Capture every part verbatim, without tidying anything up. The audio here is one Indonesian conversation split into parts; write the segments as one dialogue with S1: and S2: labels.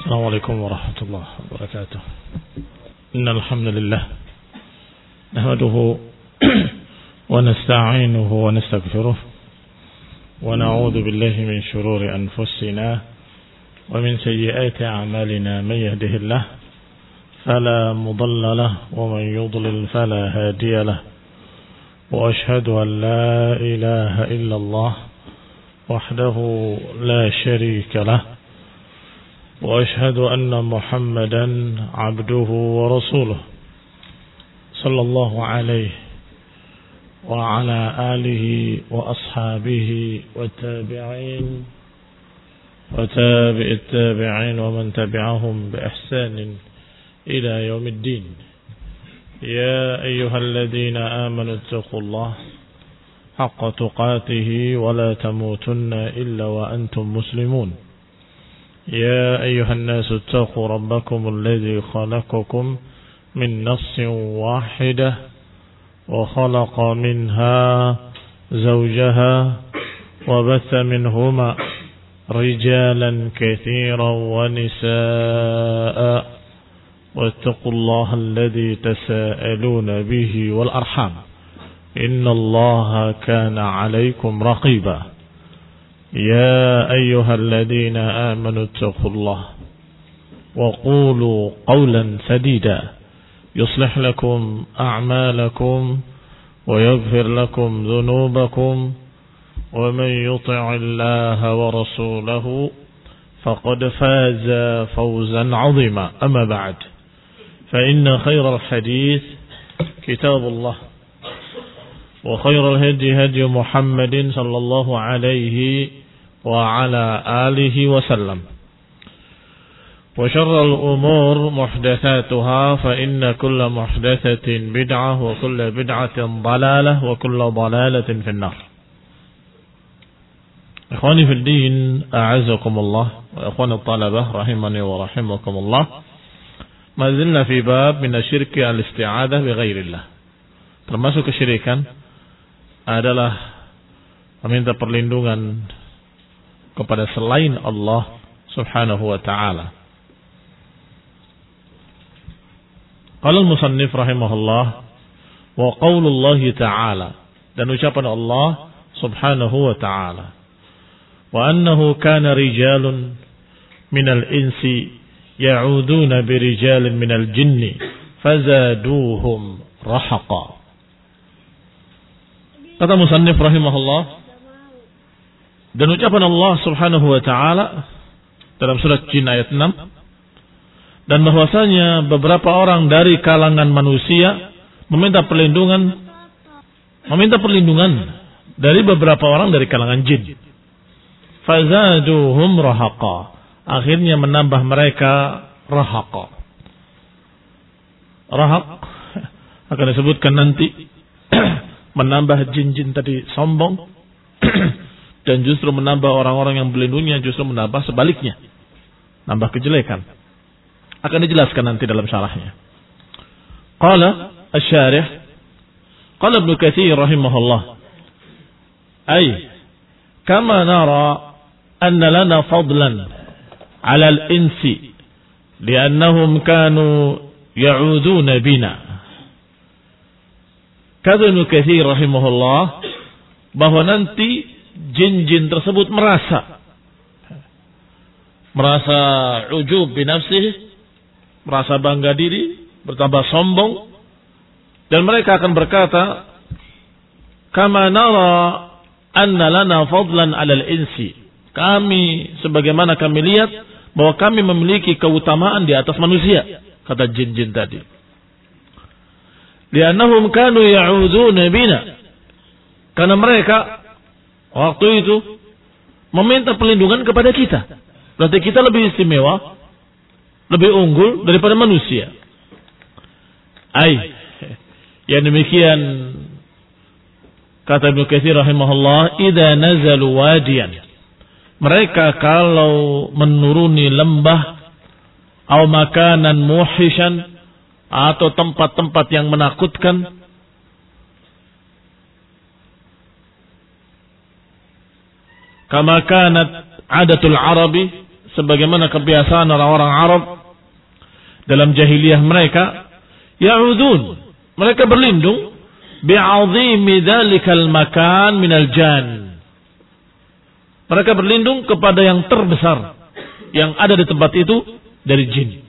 S1: السلام عليكم ورحمة الله وبركاته. إن الحمد لله نحمده ونستعينه ونستغفره ونعوذ بالله من شرور أنفسنا ومن سيئات أعمالنا. من يهده الله فلا مضل له ومن يضلل فلا هادي له. وأشهد أن لا إله إلا الله وحده لا شريك له. وأشهد أن محمدا عبده ورسوله صلى الله عليه وعلى آله وأصحابه والتابعين وتابع التابعين ومن تبعهم بإحسان إلى يوم الدين. يا أيها الذين آمنوا اتقوا الله حق تقاته ولا تموتن إلا وأنتم مسلمون. يا أيها الناس اتقوا ربكم الذي خلقكم من نفس واحدة وخلق منها زوجها وبث منهما رجالا كثيرا ونساء واتقوا الله الذي تساءلون به والأرحام إن الله كان عليكم رقيبا. يا أيها الذين آمنوا اتقوا الله وقولوا قولا سديدا يصلح لكم أعمالكم ويغفر لكم ذنوبكم ومن يطع الله ورسوله فقد فاز فوزا عظيما. أما بعد فإن خير الحديث كتاب الله وخير الهدي هدي محمد صلى الله عليه وعلى آله وسلم وشر الأمور محدثاتها فإن كل محدثة بدعة وكل بدعة ضلالة وكل ضلالة في النار. إخواني في الدين أعزكم الله وإخواني الطلبة رحمني ورحمكم الله. ما زلنا في باب من الشرك الاستعاذة بغير الله. Termasuk kesyirikan adalah meminta perlindungan kepada selain Allah Subhanahu wa ta'ala. Qala al-musannif rahimahullah wa qaulullahi ta'ala, dan ucapan Allah Subhanahu wa ta'ala, wa annahu kana rijalun minal insi ya'uduna birijalin minal jinni fazaduhum rahaqa. Kata musannif rahimahullah, dan ucapan Allah Subhanahu wa ta'ala dalam surat Jin ayat enam, dan bahwasanya beberapa orang dari kalangan manusia meminta perlindungan meminta perlindungan dari beberapa orang dari kalangan jin. Fazaduhum rahaqa, akhirnya menambah mereka rahaqa. Rahaq akan disebutkan nanti menambah jin-jin tadi sombong dan justru menambah orang-orang yang berlindungnya justru menambah sebaliknya, nambah kejelekan. Akan dijelaskan nanti dalam syarahnya. Qala asy-syarih, qala Ibnu Katsir rahimahullah, ay kama nara anna lana fadlan 'ala al-insi li'annahum kanu ya'uduna bina. Kata Ibnu Katsir rahimahullah bahwa nanti jin-jin tersebut merasa merasa ujub binafsih, merasa bangga diri, bertambah sombong, dan mereka akan berkata, kama nara anna lana fadlan 'alal insi, kami sebagaimana kami lihat bahwa kami memiliki keutamaan di atas manusia, kata jin-jin tadi. Li'annahum kanu ya'uduna bina, karena mereka waktu itu meminta perlindungan kepada kita. Berarti kita lebih istimewa, lebih unggul daripada manusia. Ai, yang demikian kata Ibnu Katsir rahimahullah, idza nazalu wadiyan, mereka kalau menuruni lembah atau makanan muhishan, atau tempat-tempat yang menakutkan, kama kanat adatul arabi, sebagaimana kebiasaan orang-orang Arab dalam jahiliyah mereka, ya'udun, mereka berlindung bi'azimi dzalikal makan minal jan. Mereka berlindung kepada yang terbesar yang ada di tempat itu dari jin.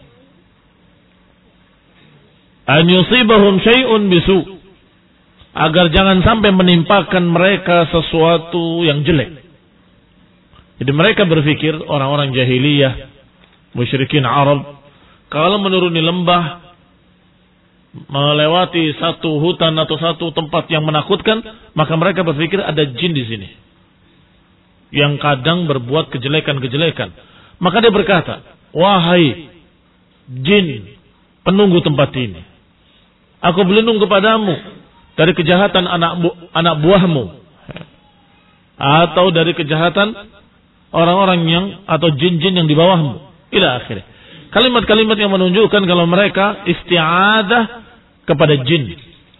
S1: An yusibahum syai'un bisu, agar jangan sampai menimpakan mereka sesuatu yang jelek. Jadi mereka berpikir, orang-orang jahiliyah, musyrikin Arab, kalau menuruni lembah, melewati satu hutan atau satu tempat yang menakutkan, maka mereka berpikir ada jin di sini yang kadang berbuat kejelekan-kejelekan. Maka dia berkata, wahai jin penunggu tempat ini, aku berlindung kepadamu dari kejahatan anak bu anak buahmu, atau dari kejahatan orang-orang yang atau jin-jin yang di bawahmu, ila akhirnya. Kalimat-kalimat yang menunjukkan kalau mereka isti'adah kepada jin.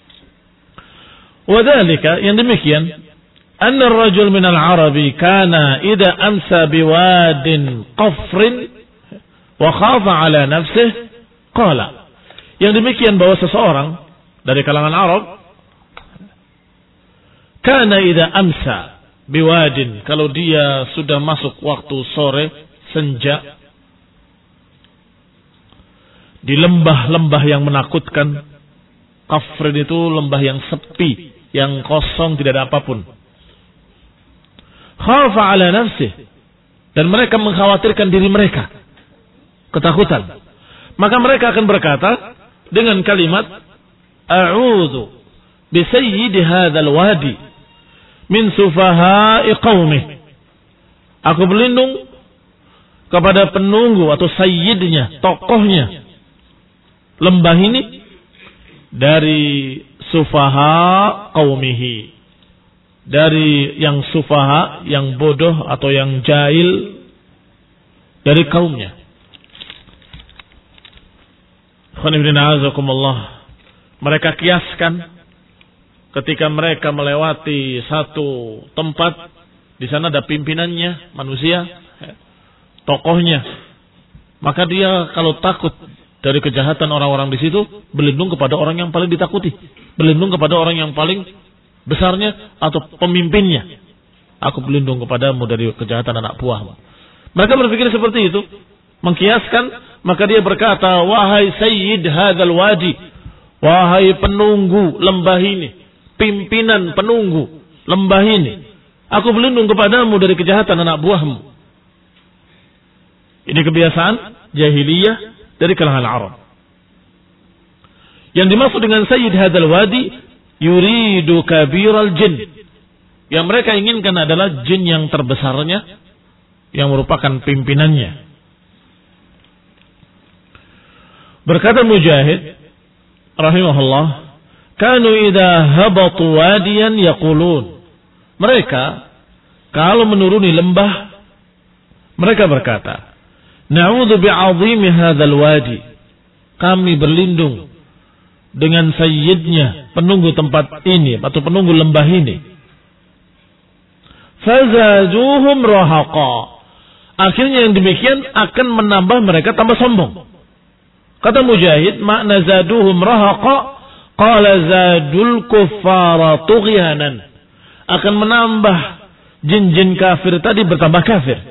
S1: Wadhalika, yang demikian, anna ar-rajul minal arabi kana idza amsa biwadin qafrin wa khafa ala nafsihi qala. Yang demikian bahwa seseorang dari kalangan Arab kana idza amsa biwadin, kalau dia sudah masuk waktu sore senja di lembah-lembah yang menakutkan. Qafrin itu lembah yang sepi, yang kosong, tidak ada apapun. Khafa ala nafsih, dan mereka mengkhawatirkan diri mereka, ketakutan. Maka mereka akan berkata dengan kalimat, a'udzu bi sayyidi hadzal wadi min sufaha'i qaumih. Aku berlindung kepada penunggu atau sayyidnya, tokohnya lembah ini dari sufaha qaumihi, dari yang sufaha, yang bodoh atau yang jahil dari kaumnya. Mereka kiaskan ketika mereka melewati satu tempat, di sana ada pimpinannya, manusia, tokohnya, maka dia kalau takut dari kejahatan orang-orang di situ, berlindung kepada orang yang paling ditakuti, berlindung kepada orang yang paling besarnya atau pemimpinnya. Aku berlindung kepadamu dari kejahatan anak buahmu. Mereka berpikir seperti itu, mengkiaskan. Maka dia berkata, wahai sayyid hadzal wadi, wahai penunggu lembah ini, pimpinan penunggu lembah ini, aku berlindung kepadamu dari kejahatan anak buahmu. Ini kebiasaan jahiliyah dari kalangan Arab. Yang dimaksud dengan sayyid hadzal wadi, yuridu kabiral jin. Yang mereka inginkan adalah jin yang terbesarnya, yang merupakan pimpinannya. Berkata Mujahid rahimahullah, kanu idza habatu wadiyan yaqulun. Mereka kalau menuruni lembah, mereka berkata, na'udzu bi'azimi hadzal wadi. Kami berlindung dengan sayyidnya, penunggu tempat ini atau penunggu lembah ini. Fazaduhum rahaqa. Akhirnya yang demikian akan menambah mereka tambah sombong. Kata Mujahid, makna zaduhum rahaqa, qala zadul kuffara tughyanan. Akan menambah jin-jin kafir tadi bertambah kafir.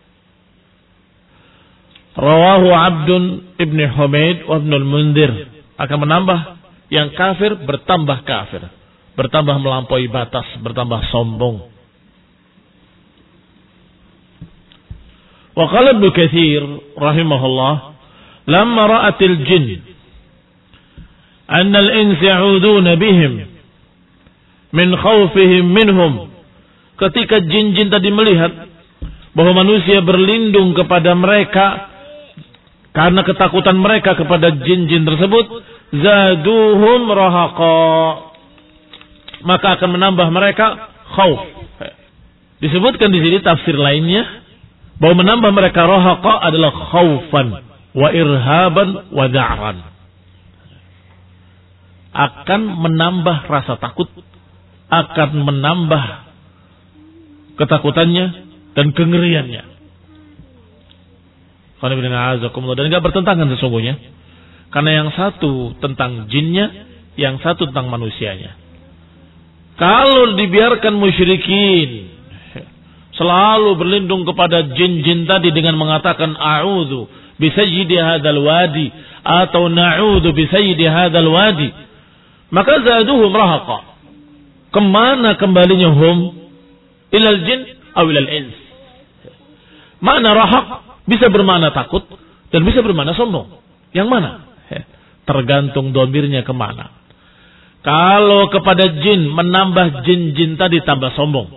S1: Rawahu Abdun ibn Humaid wa ibn al-Mundhir. Akan menambah yang kafir bertambah kafir, bertambah melampaui batas, bertambah sombong. Wa qala Ibnu Katsir rahimahullah, lamma ra'atil jin anna al-insa ya'uduna bihim min khawfihim minhum. Ketika jin-jin tadi melihat bahwa manusia berlindung kepada mereka karena ketakutan mereka kepada jin-jin tersebut, zaduhum rahaqa, maka akan menambah mereka khauf. Disebutkan di sini tafsir lainnya bahwa menambah mereka rahaqa adalah khaufan wa irhaban wa da'ran. Akan menambah rasa takut, akan menambah ketakutannya dan kengeriannya. Dan enggak bertentangan sesungguhnya. Karena yang satu tentang jinnya, yang satu tentang manusianya. Kalau dibiarkan musyrikin selalu berlindung kepada jin-jin tadi dengan mengatakan a'udzu bi sayyidi hadzal wadi atau na'udzu bi sayyidi hadzal wadi, maka zaduhum rahaqa. Kemana kembalinya hum? Ilal jin aw ilal ins. Makna rahaq bisa bermakna takut dan bisa bermakna sombong. Yang mana? Tergantung domirnya kemana. Kalau kepada jin, menambah jin-jin tadi tambah sombong.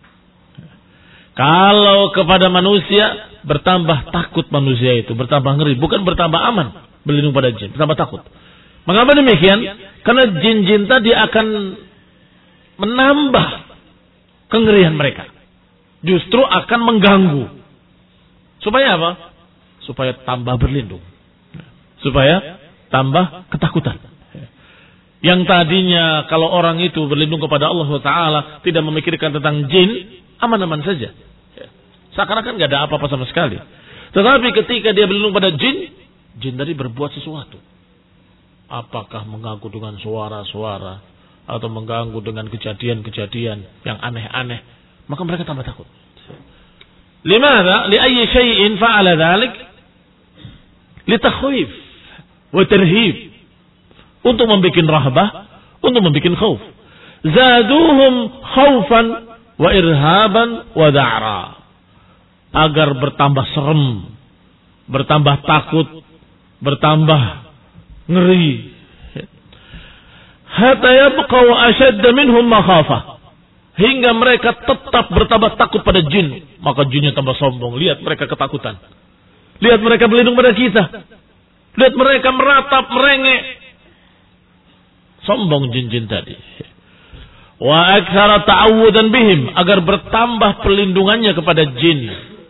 S1: Kalau kepada manusia, bertambah takut manusia itu, bertambah ngeri. Bukan bertambah aman, berlindung pada jin, bertambah takut. Mengapa demikian? Karena jin-jin tadi akan menambah kengerian mereka. Justru akan mengganggu. Supaya apa? Supaya tambah berlindung. Supaya tambah ketakutan. Yang tadinya kalau orang itu berlindung kepada Allah Taala tidak memikirkan tentang jin, aman-aman saja. Seakan-akan gak ada apa-apa sama sekali. Tetapi ketika dia berlindung pada jin, jin tadi berbuat sesuatu. Apakah mengganggu dengan suara-suara atau mengganggu dengan kejadian-kejadian yang aneh-aneh, maka mereka tambah takut. Limadha? Li ayyi syai'in fa'ala dzalik? Li takhwif wa tarhib. Untuk membuat rahbah, untuk membuat khauf. Zaduhum khaufan wa irhaban wa da'ra. Agar bertambah serem, bertambah takut, bertambah ngeri. Hatta yabqaw ashadda minhum makhafah. Hingga mereka tetap bertambah takut pada jin. Maka jinnya tambah sombong. Lihat mereka ketakutan. Lihat mereka berlindung pada kita. Lihat mereka meratap, merengek. Sombong jin-jin tadi. Wa aktsara ta'awudan bihim, agar bertambah perlindungannya kepada jin.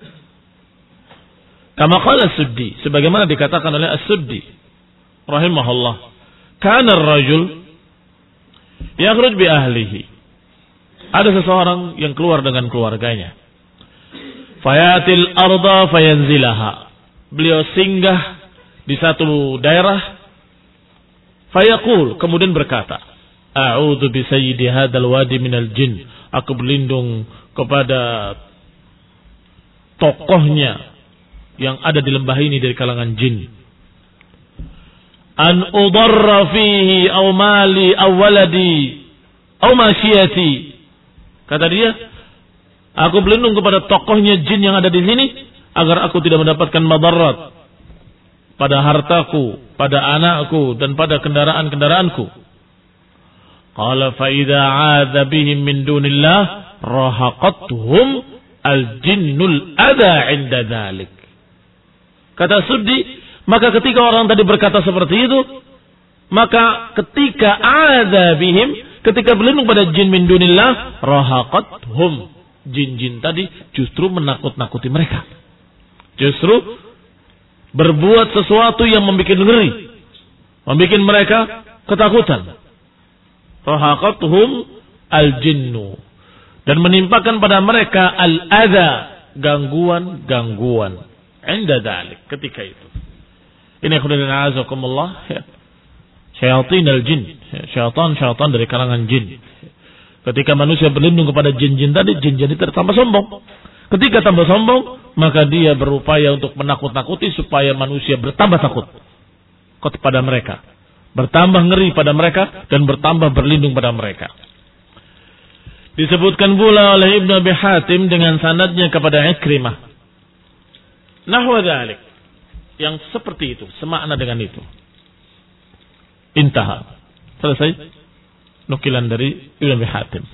S1: Kama qala As-Suddi, sebagaimana dikatakan oleh As-Suddi rahimahullah, kana ar-rajul yakhruj bi ahlihi. Ada seseorang yang keluar dengan keluarganya. Fayatil arda fayanzilaha. Beliau singgah di satu daerah. Fayaqul, kemudian berkata, a'udzu bi sayyidi hadzal wadi minal jin. Aku berlindung kepada tokohnya yang ada di lembah ini dari kalangan jin. An udarra fihi aw mali aw waladi aw masyiyati. Kata dia, aku berlindung kepada tokohnya jin yang ada di sini agar aku tidak mendapatkan madarat pada hartaku, pada anakku, dan pada kendaraan-kendaraanku. Qala fa idza 'adza bihim min dunillah rahaqatuhum al-jinnul adha 'inda dzalik. Kata Suddi, maka ketika orang tadi berkata seperti itu, maka ketika 'adza bihim, ketika berlindung pada jin min dunillah, rahaqatuhum, jin-jin tadi justru menakut-nakuti mereka. Justru berbuat sesuatu yang membuat ngeri, membuat mereka ketakutan. Rahaqatuhum al-jinnu, dan menimpakan pada mereka al-adha, gangguan-gangguan. Inda dzalik, ketika itu. Ini khudana azakumullah, syaitan al-jin, syaitan-syaitan dari kalangan jin. Ketika manusia berlindung kepada jin-jin tadi, jin-jin itu tambah sombong. Ketika tambah sombong, maka dia berupaya untuk menakut-nakuti supaya manusia bertambah takut kepada mereka, bertambah ngeri pada mereka, dan bertambah berlindung pada mereka. Disebutkan pula oleh Ibnu Abi Hatim dengan sanadnya kepada Ikrimah, nahwa dzalik, yang seperti itu, semakna dengan itu. Intaha, selesai nukilan dari Ibnu Abi Hatim.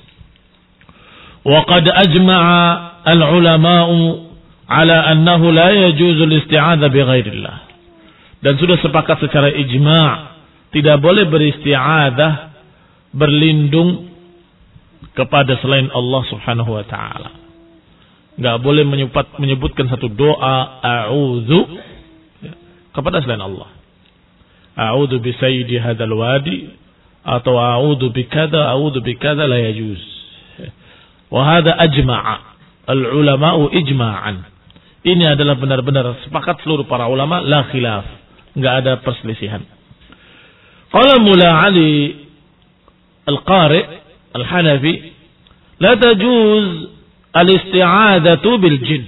S1: Wa qad ajma'a al-ulama'u ala annahu la yajuzu al-isti'adzah bi ghairillah. Dan sudah sepakat secara ijma' tidak boleh beristi'adzah, berlindung kepada selain Allah Subhanahu wa taala. Enggak boleh menyebut, menyebutkan satu doa a'udzu kepada selain Allah. A'udzu bi sayyidi hadzal wadi atau a'udzu bi kadza, a'udzu bi kadza, la yajuz. Wa hadza ajma'a al-ulama'u ijma'an. Ini adalah benar-benar sepakat seluruh para ulama, la khilaf, enggak ada perselisihan. Qala Mula Ali Al-Qari Al-Hanafi, la tajuz al-isti'adatu bil jin.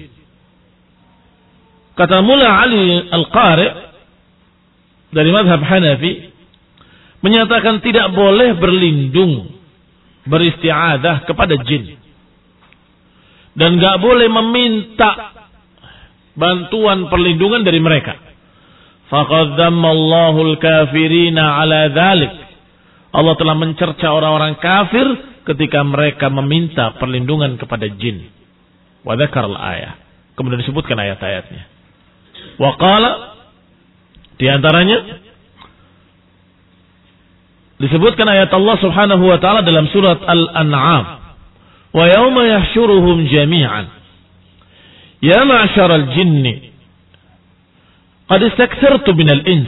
S1: Kata Mula Ali Al-Qari dari mazhab Hanafi, menyatakan tidak boleh berlindung, beristi'adah kepada jin. Dan enggak boleh meminta bantuan perlindungan dari mereka. Faqad dzammallahu al-kafirina ala dzalik. Allah telah mencerca orang-orang kafir ketika mereka meminta perlindungan kepada jin. Wa dzakara al-ayah. Kemudian disebutkan ayat-ayatnya. Wa qala, di antaranya disebutkan ayat Allah Subhanahu wa taala dalam surat Al-An'am. Wa yauma yahsyuruhum jami'an. Ya ma'syaral jinni qad istakthartu minal ins.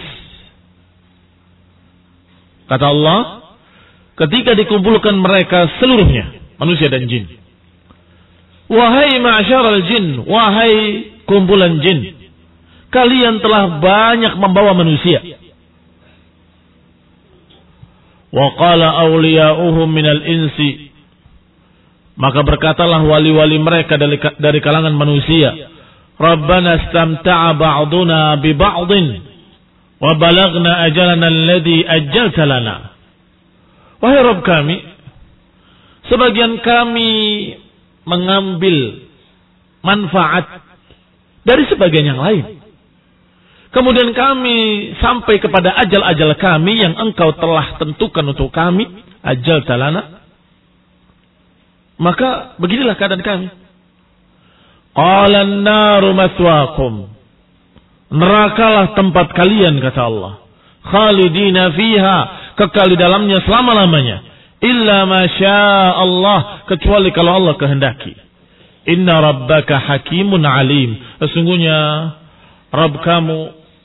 S1: Kata Allah, ketika dikumpulkan mereka seluruhnya, manusia dan jin. Wahai ma'syaral jin, wahai kumpulan jin, kalian telah banyak membawa manusia. Wa qala awliya'uhum minal insi, maka berkatalah wali-wali mereka dari, dari kalangan manusia, Rabbana istamta'a ba'duna bi ba'din wa balagna ajalana alladhi ajjalta lana. Wahai Rabb kami, sebagian kami mengambil manfaat dari sebagian yang lain. Kemudian kami sampai kepada ajal-ajal kami yang engkau telah tentukan untuk kami, ajjalta lana. Maka beginilah keadaan kami. Qala an-naru maswaakum. Nerakalah tempat kalian, kata Allah. Khalidina fiha, kekal di dalamnya selama-lamanya. Illa ma syaa Allah, kecuali kalau Allah kehendaki. Inna rabbaka hakimun alim. Sesungguhnya Rabb kamu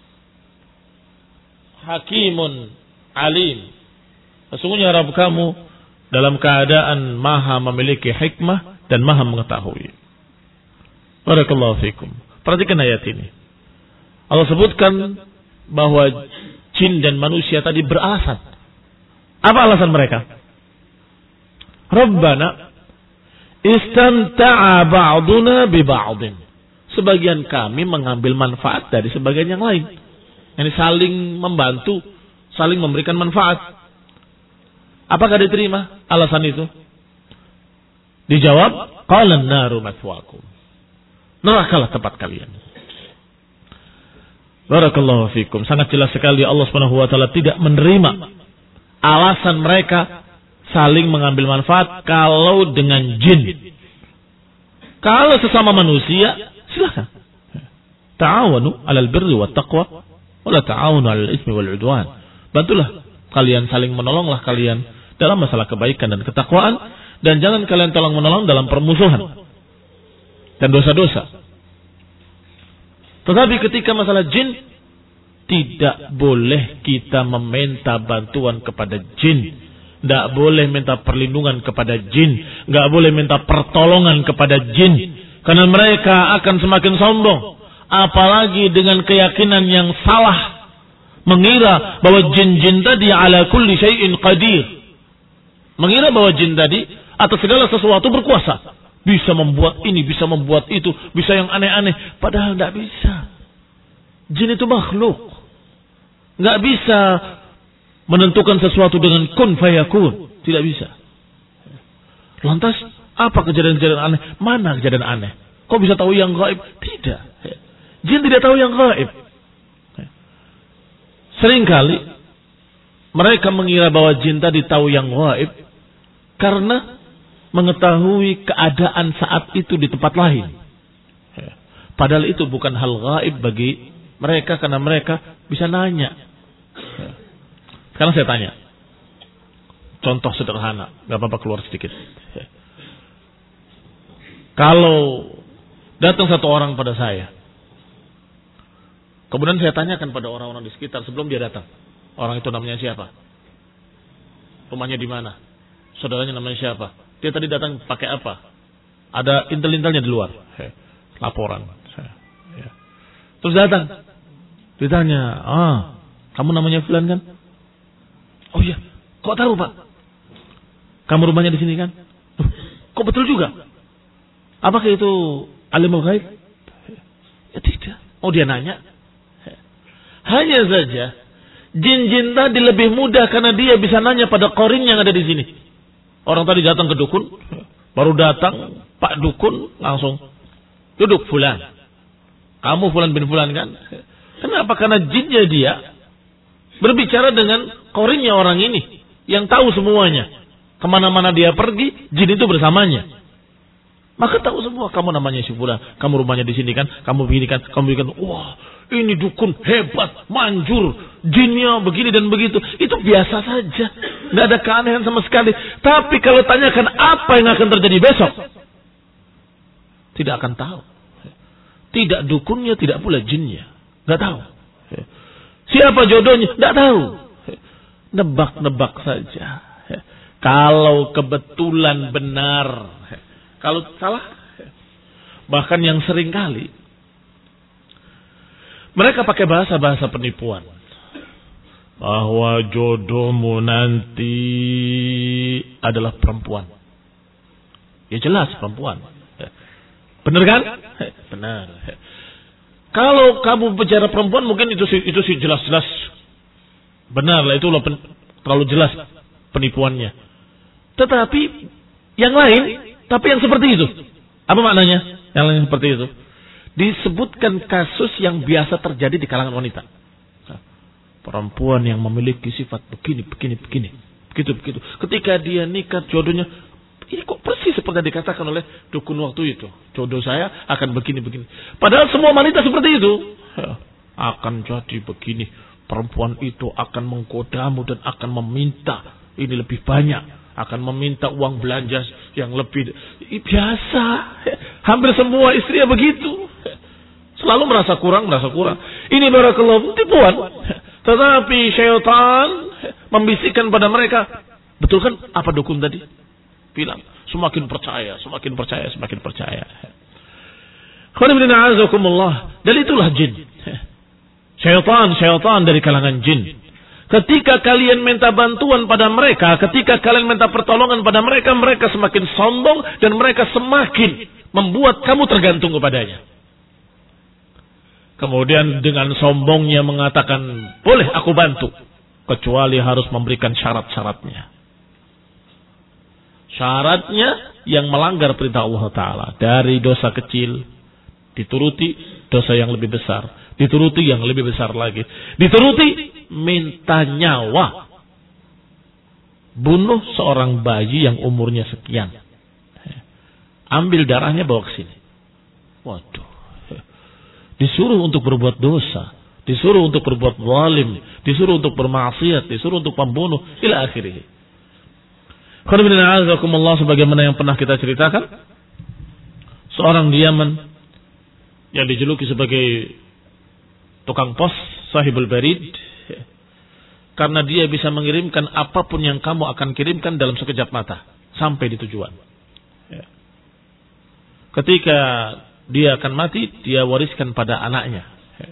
S1: hakimun alim. Sesungguhnya Rabb kamu dalam keadaan maha memiliki hikmah dan maha mengetahui. Barakallahu fikum. Perhatikan ayat ini. Allah sebutkan bahwa jin dan manusia tadi beralasan. Apa alasan mereka? Rabbana istamta'a ba'duna bi ba'din. Sebagian kami mengambil manfaat dari sebagian yang lain. Yang saling membantu, saling memberikan manfaat. Apakah diterima alasan itu? Dijawab, qala an-naru mathwaakum. Nerakalah tempat kalian. Barakallahu fikum. Sangat jelas sekali Allah Subhanahu wa taala tidak menerima alasan mereka saling mengambil manfaat kalau dengan jin. Kalau sesama manusia, silakan. Ta'awanu 'alal birri wat taqwa wa la ta'awanu 'alal itsmi wal 'udwan. Bantulah kalian, saling menolonglah kalian dalam masalah kebaikan dan ketakwaan, dan jangan kalian tolong menolong dalam permusuhan dan dosa-dosa. Tetapi ketika masalah jin, tidak boleh kita meminta bantuan kepada jin, tidak boleh minta perlindungan kepada jin, tidak boleh minta pertolongan kepada jin, karena mereka akan semakin sombong, apalagi dengan keyakinan yang salah, mengira bahwa jin-jin tadi ala kulli syai'in qadir. Mengira bahwa jin tadi atas segala sesuatu berkuasa. Bisa membuat ini, bisa membuat itu, bisa yang aneh-aneh. Padahal tidak bisa. Jin itu makhluk. Nggak bisa menentukan sesuatu dengan kun fayakun. Tidak bisa. Lantas, apa kejadian-kejadian aneh? Mana kejadian aneh? Kok bisa tahu yang gaib? Tidak. Jin tidak tahu yang gaib. Seringkali mereka mengira bahwa jin tadi tahu yang gaib karena mengetahui keadaan saat itu di tempat lain. Padahal itu bukan hal gaib bagi mereka, karena mereka bisa nanya. Sekarang saya tanya, contoh sederhana, gak apa-apa keluar sedikit. Kalau datang satu orang pada saya, kemudian saya tanyakan pada orang-orang di sekitar sebelum dia datang, orang itu namanya siapa? Rumahnya di mana? Saudaranya namanya siapa? Dia tadi datang pakai apa? Ada intel-intelnya di luar. Laporan. Terus datang. Ditanya, ah, kamu namanya Fulan kan? Oh iya, kok tahu Pak? Kamu rumahnya di sini kan? Loh, kok betul juga? Apakah itu alimul ghaib? Ya tidak. Oh dia nanya. Hanya saja, jin-jin tadi lebih mudah karena dia bisa nanya pada korin yang ada di sini. Orang tadi datang ke dukun, baru datang Pak Dukun langsung duduk Fulan. Kamu Fulan bin Fulan kan? Kenapa? Karena jinnya dia berbicara dengan korinnya orang ini yang tahu semuanya. Kemana-mana dia pergi, jin itu bersamanya. Maka tahu semua, kamu namanya si Fulan, kamu rumahnya di sini kan, kamu begini kan, kamu begini kan. Wah, ini dukun hebat, manjur, jinnya begini dan begitu. Itu biasa saja, nggak ada keanehan sama sekali. Tapi kalau tanyakan apa yang akan terjadi besok, tidak akan tahu. Tidak dukunnya, tidak pula jinnya. Nggak tahu. Siapa jodohnya? Nggak tahu. Nebak-nebak saja. Kalau kebetulan benar. Kalau salah. Bahkan yang sering kali. Mereka pakai bahasa-bahasa penipuan. Bahwa jodohmu nanti adalah perempuan. Ya jelas perempuan. Benar kan? Benar. Kalau kamu bicara perempuan mungkin itu itu sih jelas-jelas benar lah, itu pen, terlalu jelas penipuannya. Tetapi yang lain, tapi yang seperti itu, apa maknanya? Yang lain seperti itu disebutkan kasus yang biasa terjadi di kalangan wanita. Perempuan yang memiliki sifat begini, begini, begini, begitu, begitu. Ketika dia nikah jodohnya, ini kok persis seperti yang dikatakan oleh dukun waktu itu. Jodoh saya akan begini-begini. Padahal semua wanita seperti itu. Ya, akan jadi begini. Perempuan itu akan menggodamu dan akan meminta ini lebih banyak. Akan meminta uang belanja yang lebih. Biasa. Hampir semua istrinya begitu. Selalu merasa kurang, merasa kurang. Ini barakallahu tipuan. Tetapi syaitan membisikkan pada mereka. Betul kan apa dukun tadi? Bilang, semakin percaya, semakin percaya, semakin percaya. Dan itulah jin. Syaitan, syaitan dari kalangan jin. Ketika kalian minta bantuan pada mereka, ketika kalian minta pertolongan pada mereka, mereka semakin sombong dan mereka semakin membuat kamu tergantung kepadanya. Kemudian dengan sombongnya mengatakan, boleh aku bantu, kecuali harus memberikan syarat-syaratnya. Syaratnya yang melanggar perintah Allah Ta'ala. Dari dosa kecil, dituruti dosa yang lebih besar. Dituruti yang lebih besar lagi. Dituruti minta nyawa. Bunuh seorang bayi yang umurnya sekian. Ambil darahnya bawa ke sini. Waduh. Disuruh untuk berbuat dosa. Disuruh untuk berbuat zalim. Disuruh untuk bermaksiat. Disuruh untuk pembunuh. Ila akhirih. Sebagaimana yang pernah kita ceritakan, seorang di Yaman yang dijuluki sebagai tukang pos, sahibul barid, karena dia bisa mengirimkan apapun yang kamu akan kirimkan dalam sekejap mata sampai di tujuan. Ketika dia akan mati, dia wariskan pada anaknya.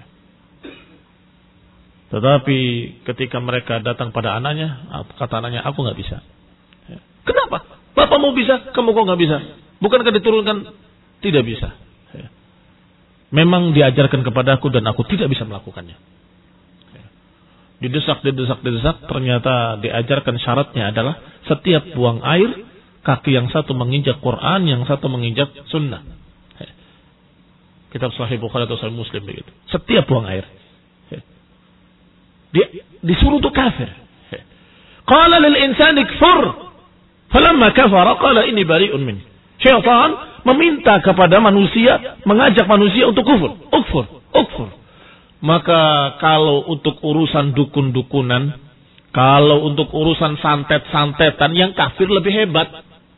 S1: Tetapi ketika mereka datang pada anaknya, kata anaknya, aku nggak bisa. Kenapa? Bapakmu bisa, kamu kok nggak bisa? Bukankah diturunkan? Tidak bisa. Memang diajarkan kepadaku dan aku tidak bisa melakukannya. Didesak, didesak, didesak. Ternyata diajarkan syaratnya adalah setiap buang air, kaki yang satu menginjak Quran, yang satu menginjak Sunnah. Kitab Sahih Bukhari atau Sahih Muslim begitu. Setiap buang air. Dia disuruh untuk kafir. Qala lil insani kfur. Falamma kafara qala inni bari'un min. Syaitan meminta kepada manusia, mengajak manusia untuk kufur. Ukfur, ukfur. Maka kalau untuk urusan dukun-dukunan, kalau untuk urusan santet-santetan, yang kafir lebih hebat.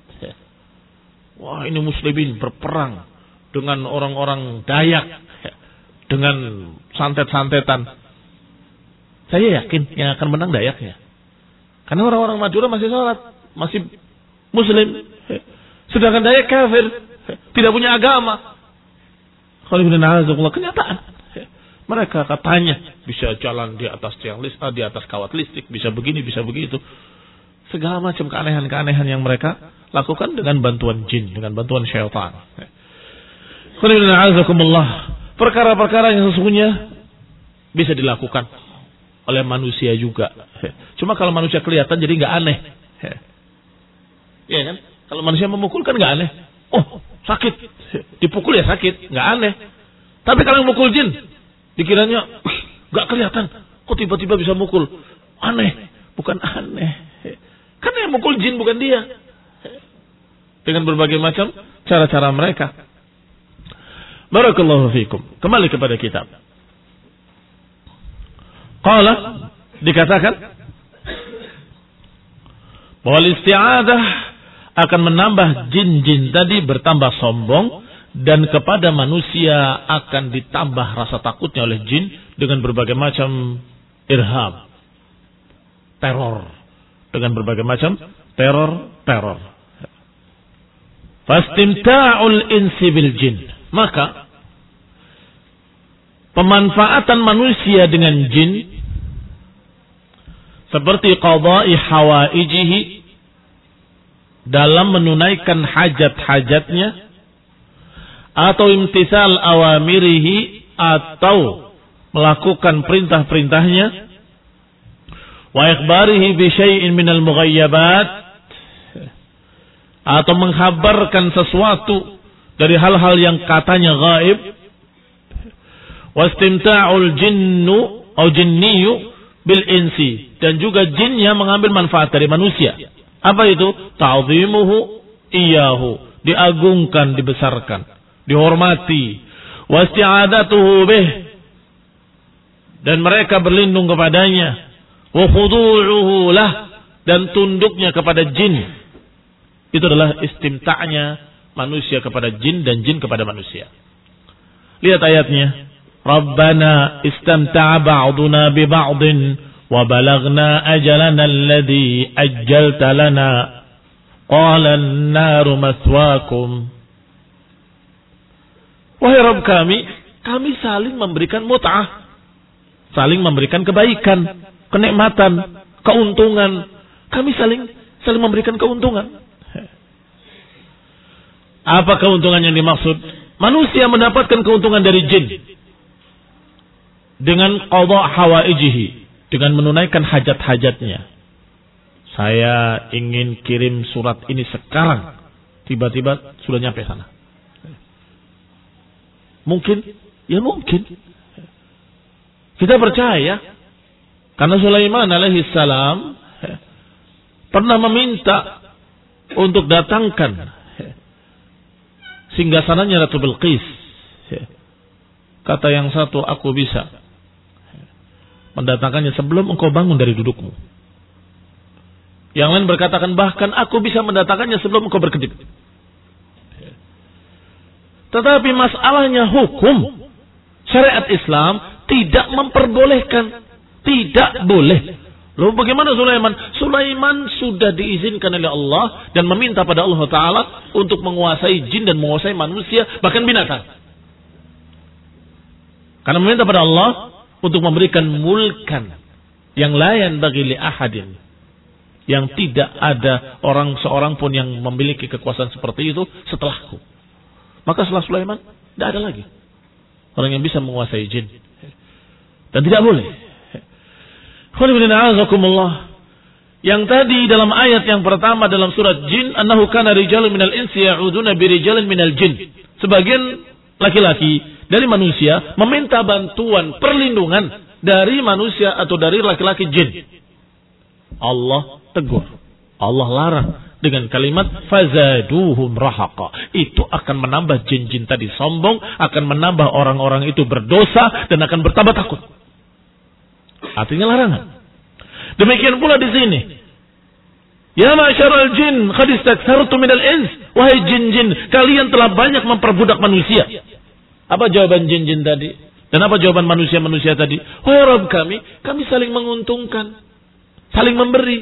S1: Wah, ini muslimin berperang dengan orang-orang Dayak, dengan santet-santetan. Saya yakin yang akan menang Dayaknya. Karena orang-orang Madura masih sholat, masih Muslim, sedangkan Dayak kafir, tidak punya agama. Kenyataan. Mereka katanya bisa jalan di atas tiang listrik, di atas kawat listrik, bisa begini, bisa begitu. Segala macam keanehan-keanehan yang mereka lakukan dengan bantuan jin, dengan bantuan syaitan. Perkara-perkara yang sesungguhnya bisa dilakukan oleh manusia juga. Cuma kalau manusia kelihatan jadi nggak aneh. Iya kan? Kalau manusia memukul kan nggak aneh. Oh, sakit. Dipukul ya sakit, nggak aneh. Tapi kalau yang mukul jin, dikiranya nggak kelihatan. Kok tiba-tiba bisa mukul? Aneh. Bukan aneh. Karena yang mukul jin bukan dia. Dengan berbagai macam cara-cara mereka. Barakallahu fikum. Kembali kepada kitab. Qala, dikatakan bahwa isti'adah akan menambah jin-jin tadi bertambah sombong, dan kepada manusia akan ditambah rasa takutnya oleh jin dengan berbagai macam irhab, teror, dengan berbagai macam teror-teror. Fastimta'ul insi bil jin, maka pemanfaatan manusia dengan jin seperti qada'i hawaijihi, dalam menunaikan hajat-hajatnya, atau imtisal awamirihi, atau melakukan perintah-perintahnya, wa ikhbarihi bi syai'in minal mughayyabat, atau menghabarkan sesuatu dari hal-hal yang katanya gaib, wastimta'ul jinnu atau jinniyu bil insi, dan juga jinnya mengambil manfaat dari manusia. Apa itu? Ta'zimuhu iyahu, diagungkan, dibesarkan, dihormati. Wasti'adatuhu bih, dan mereka berlindung kepadanya. Wa khudu'uhu lah, dan tunduknya kepada jin. Itu adalah istimta'nya manusia kepada jin dan jin kepada manusia. Lihat ayatnya. Rabbana istamta'a ba'duna bi ba'din wa balagna ajalana alladhi ajjalta lana qala an-naru maswaakum. Wahai Rabb kami, kami saling memberikan mut'ah, saling memberikan kebaikan, kenikmatan, keuntungan. Kami saling saling memberikan keuntungan. Apa keuntungan yang dimaksud? Manusia mendapatkan keuntungan dari jin dengan qada hawaijihi, dengan menunaikan hajat-hajatnya. Saya ingin kirim surat ini sekarang, tiba-tiba sudah nyampe sana. Mungkin? Ya mungkin. Kita percaya, karena Sulaiman alaihi salam pernah meminta untuk datangkan singgasananya Ratu Bilqis. Kata yang satu, aku bisa mendatangkannya sebelum engkau bangun dari dudukmu. Yang lain berkatakan, bahkan aku bisa mendatangkannya sebelum engkau berkedip. Tetapi masalahnya hukum syariat Islam tidak memperbolehkan, tidak boleh. Lalu bagaimana Sulaiman? Sulaiman sudah diizinkan oleh Allah dan meminta pada Allah Ta'ala untuk menguasai jin dan menguasai manusia, bahkan binatang. Karena meminta pada Allah untuk memberikan mulkan yang layan bagi li ahadin, yang tidak ada orang seorang pun yang memiliki kekuasaan seperti itu setelahku. Maka setelah Sulaiman tidak ada lagi orang yang bisa menguasai jin, dan tidak boleh. Yang tadi dalam ayat yang pertama dalam surat Jin, annahu kana rijalun minal insi ya'uduna birijalin minal jin. Sebagian laki-laki dari manusia meminta bantuan, perlindungan dari manusia atau dari laki-laki jin. Allah tegur, Allah larang dengan kalimat fazaduhum rahaqa. Itu akan menambah jin-jin tadi sombong, akan menambah orang-orang itu berdosa dan akan bertambah takut. Artinya larangan. Demikian pula di sini. Ya ma'syaral jin, qad istakthartum minal ins. Wahai jin-jin, kalian telah banyak memperbudak manusia. Apa jawaban jin-jin tadi? Dan apa jawaban manusia-manusia tadi? Wahai Rabb kami, kami saling menguntungkan, saling memberi.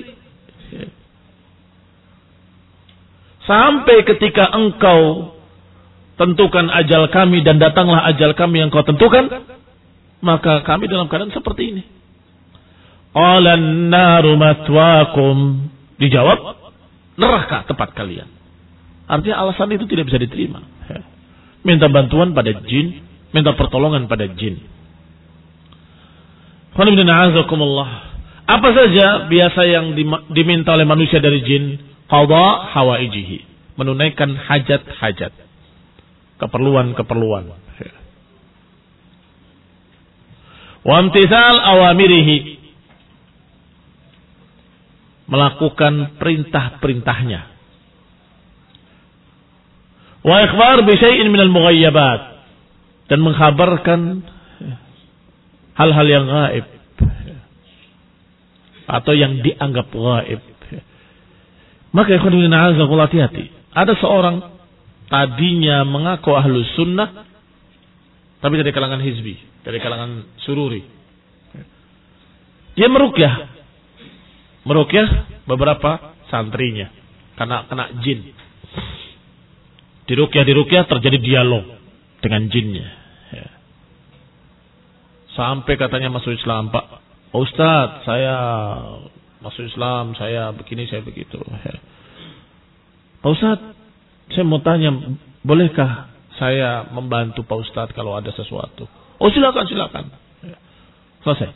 S1: Sampai ketika engkau tentukan ajal kami dan datanglah ajal kami yang kau tentukan, maka kami dalam keadaan seperti ini. Qalan naru matwaakum. Dijawab, neraka tempat kalian. Artinya alasan itu tidak bisa diterima. Minta bantuan pada jin, minta pertolongan pada jin. Apa saja biasa yang diminta oleh manusia dari jin? Qadha hawaijihi, menunaikan hajat-hajat, keperluan-keperluan. Wa imtithal awamirihi, melakukan perintah-perintahnya. Wa ikhbar bi syai'in minal mughayyabat, dan mengkhabarkan hal-hal yang gaib atau yang dianggap gaib. Maka ikhwan fillah a'azakumullah, hati-hati. Ada seorang tadinya mengaku ahlus sunnah tapi dari kalangan hizbi, dari kalangan sururi. Dia meruqyah. Meruqyah beberapa santrinya karena kena jin. Diruqyah diruqyah terjadi dialog dengan jinnya. Sampai katanya masuk Islam, Pak Ustadz, saya masuk Islam, saya begini, saya begitu. Pak Ustadz, saya mau tanya, bolehkah saya membantu Pak Ustadz kalau ada sesuatu? Oh silakan, silakan. Selesai.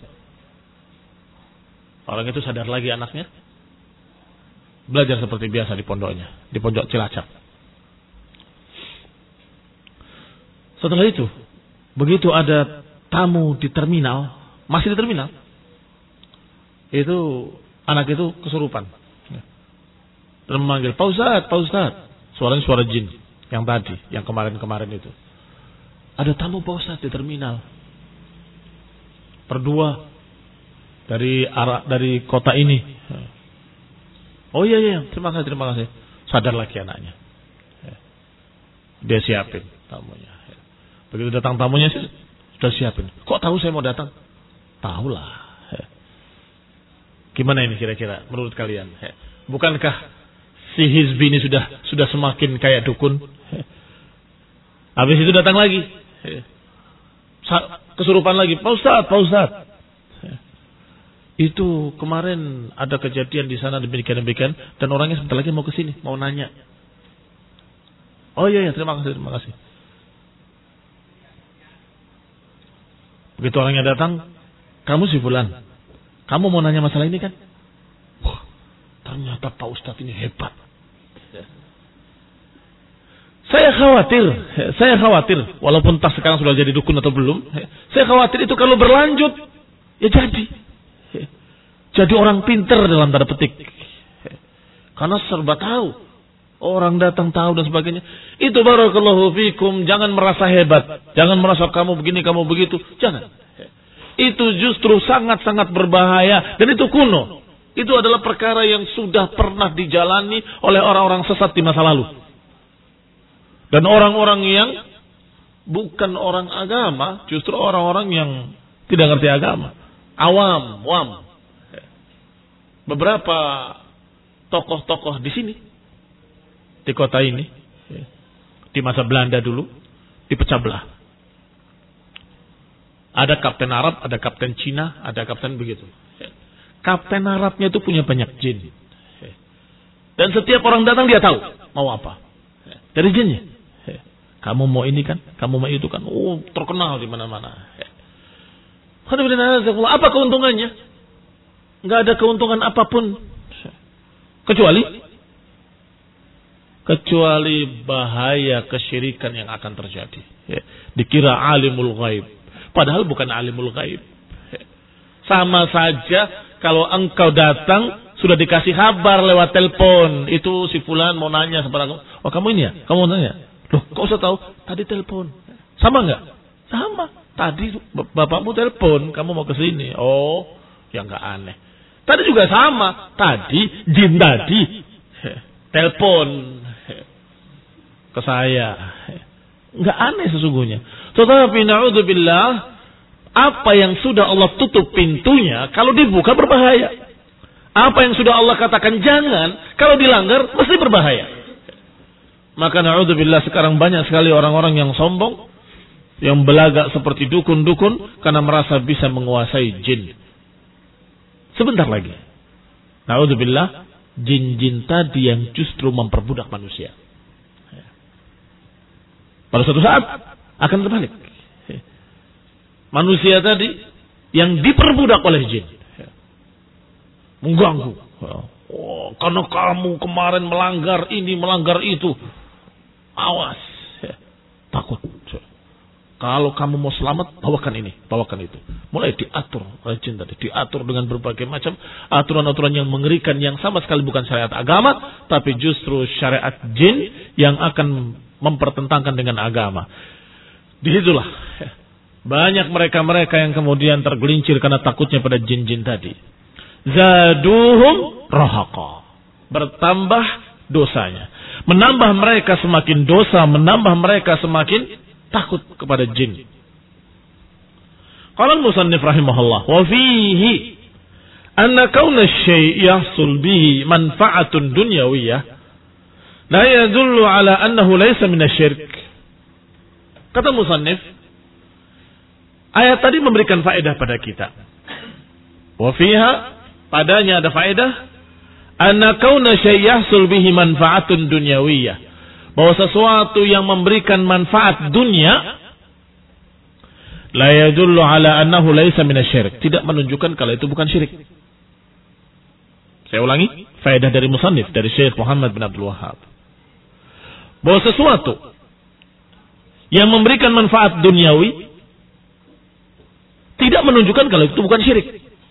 S1: Orang itu sadar lagi anaknya, belajar seperti biasa di pondoknya, di pondok Cilacap. Setelah itu, begitu ada tamu di terminal, masih di terminal, itu anak itu kesurupan dan memanggil, Pak Ustadz, Pak Ustadz. Suaranya suara jin yang tadi, yang kemarin-kemarin itu. Ada tamu Pak Ustadz di terminal, berdua dari arah dari kota ini. Oh iya iya, terima kasih, terima kasih. Sadar lagi anaknya, dia siapin tamunya. Begitu datang tamunya, sudah siapin. Kok tahu saya mau datang? Tahulah. Gimana ini kira-kira menurut kalian? Bukankah si hizbi ini sudah sudah semakin kayak dukun? Habis itu datang lagi, kesurupan lagi. Pak Ustadz, Pak Ustadz, itu kemarin ada kejadian di sana demikian-demikian, dan orangnya sebentar lagi mau ke sini, mau nanya. Oh iya, iya, terima kasih, terima kasih. Begitu orangnya datang, kamu si fulan, kamu mau nanya masalah ini kan? Wah, ternyata Pak Ustadz ini hebat. Saya khawatir, saya khawatir, walaupun tak sekarang sudah jadi dukun atau belum, saya khawatir itu kalau berlanjut, ya jadi. Jadi orang pintar dalam tanda petik. Karena serba tahu. Orang datang tahu dan sebagainya. Itu barakallahu fikum, jangan merasa hebat. Jangan merasa kamu begini, kamu begitu. Jangan. Itu justru sangat-sangat berbahaya. Dan itu kuno. Itu adalah perkara yang sudah pernah dijalani oleh orang-orang sesat di masa lalu. Dan orang-orang yang bukan orang agama, justru orang-orang yang tidak ngerti agama. Awam, wam. Beberapa tokoh-tokoh di sini, di kota ini, di masa Belanda dulu, dipecah belah. Ada kapten Arab, ada kapten Cina, ada kapten begitu. Kapten Arabnya itu punya banyak jin. Dan setiap orang datang dia tahu mau apa. Dari jinnya. Kamu mau ini kan, kamu mau itu kan. Oh, terkenal di mana-mana. Apa keuntungannya? Enggak ada keuntungan apapun. Kecuali kecuali bahaya kesyirikan yang akan terjadi. Dikira alimul ghaib. Padahal bukan alimul ghaib. Sama saja kalau engkau datang sudah dikasih kabar lewat telepon. Itu si fulan mau nanya kepada kamu. Oh kamu ini ya? Kamu mau nanya? Loh kok usah tahu? Tadi telepon. Sama enggak? Sama. Tadi bapakmu telepon. Kamu mau ke sini. Oh ya enggak aneh. Tadi juga sama. Tadi jin tadi telepon ke saya. Enggak aneh sesungguhnya. Tetapi na'udzubillah, apa yang sudah Allah tutup pintunya, kalau dibuka berbahaya. Apa yang sudah Allah katakan jangan, kalau dilanggar mesti berbahaya. Maka na'udzubillah sekarang banyak sekali orang-orang yang sombong, yang belagak seperti dukun-dukun karena merasa bisa menguasai jin. Sebentar lagi, naudzubillah, jin-jin tadi yang justru memperbudak manusia. Pada suatu saat akan terbalik. Manusia tadi yang diperbudak oleh jin, mengganggu. Oh, karena kamu kemarin melanggar ini, melanggar itu, awas, takut. Kalau kamu mau selamat, bawakan ini, bawakan itu. Mulai diatur oleh jin tadi, diatur dengan berbagai macam aturan-aturan yang mengerikan, yang sama sekali bukan syariat agama, tapi justru syariat jin yang akan mempertentangkan dengan agama. Disitulah banyak mereka-mereka yang kemudian tergelincir karena takutnya pada jin-jin tadi. Zaduhum rahaqa, bertambah dosanya, menambah mereka semakin dosa, menambah mereka semakin takut kepada jin. Qala al-musannif rahimahullah, wa fihi anna kauna asy-syai' yahsul bihi manfa'atun dunyawiyah la yadullu ala annahu laysa min asy-syirk. Kata musannif, ayat tadi memberikan faedah pada kita. Wa fiha, padanya ada faedah, anna kauna syai' yahsul bihi manfa'atun dunyawiyah, bahwa sesuatu yang memberikan manfaat dunia la yadullu ala annahu laisa minasyirik, tidak menunjukkan kalau itu bukan syirik. Saya ulangi, faedah dari musannif, dari Syekh Muhammad bin Abdul Wahhab, bahwa sesuatu yang memberikan manfaat duniawi tidak menunjukkan kalau itu bukan syirik.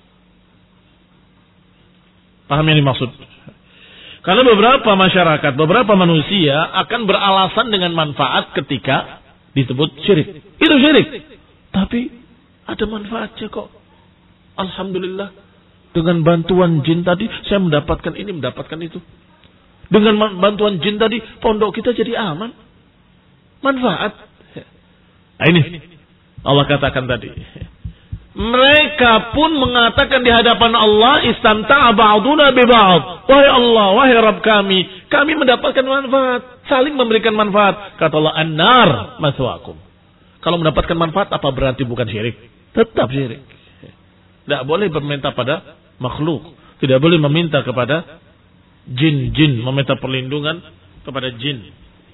S1: Paham yang dimaksud? Karena beberapa masyarakat, beberapa manusia akan beralasan dengan manfaat ketika disebut syirik. Itu syirik. Tapi ada manfaatnya kok. Alhamdulillah. Dengan bantuan jin tadi, saya mendapatkan ini, mendapatkan itu. Dengan bantuan jin tadi, pondok kita jadi aman. Manfaat. Nah ini, Allah katakan tadi. Mereka pun mengatakan di hadapan Allah, istamta'a ba'duna bi ba'd. Wahai Allah, wahai Rabb kami, kami mendapatkan manfaat, saling memberikan manfaat. Kata Allah, an-nar maswaakum. Kalau mendapatkan manfaat, apa berarti bukan syirik? Tetap syirik. Tidak boleh meminta pada makhluk, tidak boleh meminta kepada jin-jin, meminta perlindungan kepada jin.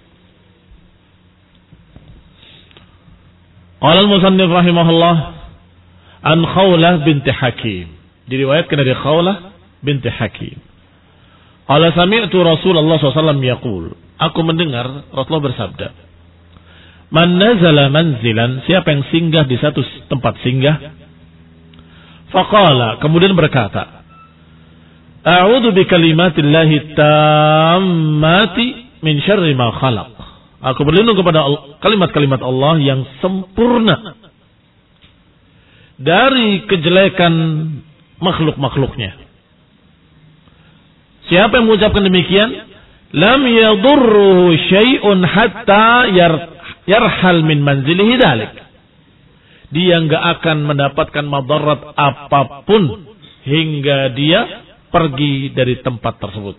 S1: Qala al-musannif rahimahullah, an Khawlah binti Hakim, diriwayatkan dari Khawlah binti Hakim. Qala sami'tu Rasulullah sallallahu alaihi wasallam yaqul, aku mendengar Rasulullah bersabda, man nazala manzilan, siapa yang singgah di satu tempat singgah, faqala, kemudian berkata, a'udzu bi kalimatillahi tammati min syarri ma khalaq, aku berlindung kepada kalimat-kalimat Allah yang sempurna dari kejelekan makhluk-makhluknya. Siapa yang mengucapkan demikian, lam yadurruhu syai'un hatta yar, yarhal min manzilihi dzalik, dia enggak akan mendapatkan madarat apapun hingga dia pergi dari tempat tersebut.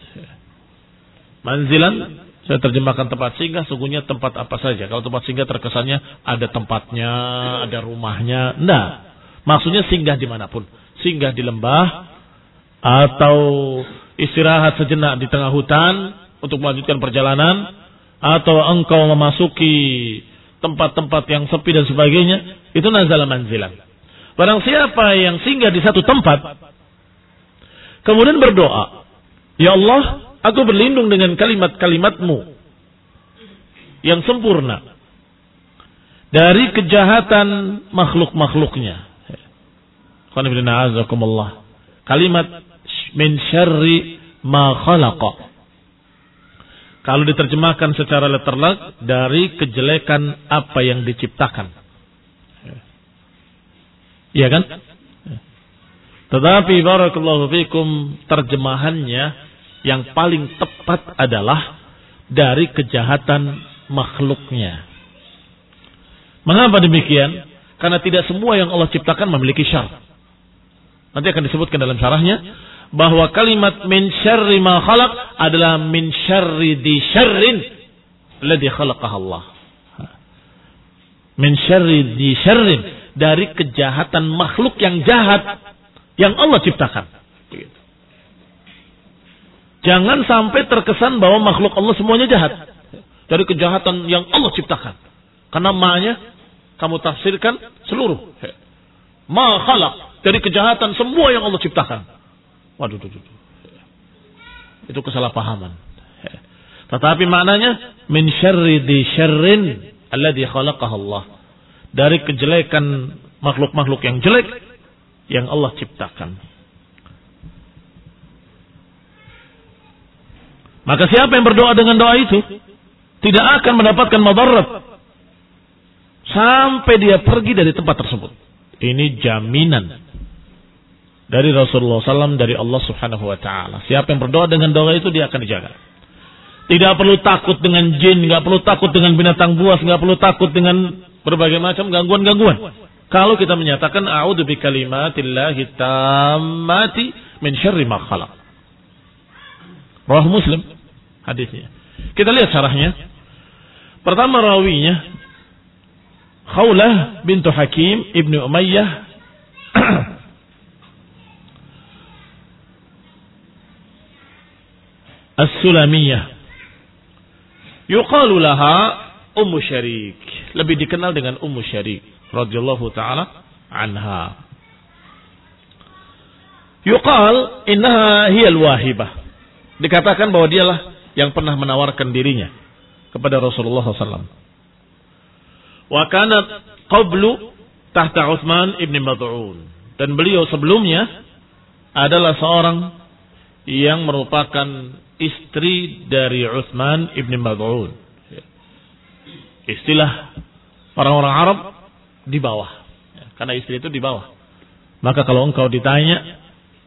S1: Manzilan saya terjemahkan tempat singgah, sungguhnya tempat apa saja. Kalau tempat singgah terkesannya ada tempatnya, ada rumahnya. Enggak. Maksudnya singgah dimanapun. Singgah di lembah, atau istirahat sejenak di tengah hutan untuk melanjutkan perjalanan, atau engkau memasuki tempat-tempat yang sepi dan sebagainya. Itu nazala manzilan. Barang siapa yang singgah di satu tempat, kemudian berdoa, ya Allah, aku berlindung dengan kalimat-kalimatmu yang sempurna dari kejahatan makhluk-makhluknya. Kalimat min syarri ma khalaqa, kalau diterjemahkan secara letterlek, dari kejelekan apa yang diciptakan. Iya kan? Tetapi barakallahu fikum, terjemahannya yang paling tepat adalah dari kejahatan makhluknya. Mengapa demikian? Karena tidak semua yang Allah ciptakan memiliki syarr. Nanti akan disebutkan dalam syarahnya bahwa kalimat min syarri ma khalaq adalah min syarri di syarrin alladhi khalaqaha Allah. Min syarri di syarrin, dari kejahatan makhluk yang jahat yang Allah ciptakan. Jangan sampai terkesan bahwa makhluk Allah semuanya jahat. Dari kejahatan yang Allah ciptakan. Karena ma-nya kamu tafsirkan seluruh. Ma khalaq, dari kejahatan semua yang Allah ciptakan. Waduh, waduh, waduh. Itu kesalahpahaman. Tetapi maknanya min syarri di syarrin alladzi khalaqahu Allah. Dari kejelekan makhluk-makhluk yang jelek yang Allah ciptakan. Maka siapa yang berdoa dengan doa itu tidak akan mendapatkan madarat sampai dia pergi dari tempat tersebut. Ini jaminan dari Rasulullah shallallahu alaihi wasallam, dari Allah Subhanahu Wa Taala. Siapa yang berdoa dengan doa itu dia akan dijaga. Tidak perlu takut dengan jin, nggak perlu takut dengan binatang buas, nggak perlu takut dengan berbagai macam gangguan-gangguan. Kalau kita menyatakan a'udzu bikalimatillahi tammati min syarri ma khalaq. Rawah Muslim hadisnya. Kita lihat syarahnya. Pertama rawinya Khawlah bintu Hakim ibnu Umayyah As-Sulamiyah. Yuqalu laha Ummu Syarik, lebih dikenal dengan Ummu Syarik radhiyallahu taala anha. Yuqal innaha hiyal wahibah. Dikatakan bahwa dialah yang pernah menawarkan dirinya kepada Rasulullah sallallahu alaihi wasallam. Wa kanat qablu tahta Utsman ibn Mad'un, dan beliau sebelumnya adalah seorang yang merupakan istri dari Utsman ibn Mad'un. Istilah orang-orang Arab di bawah, karena istri itu di bawah. Maka kalau engkau ditanya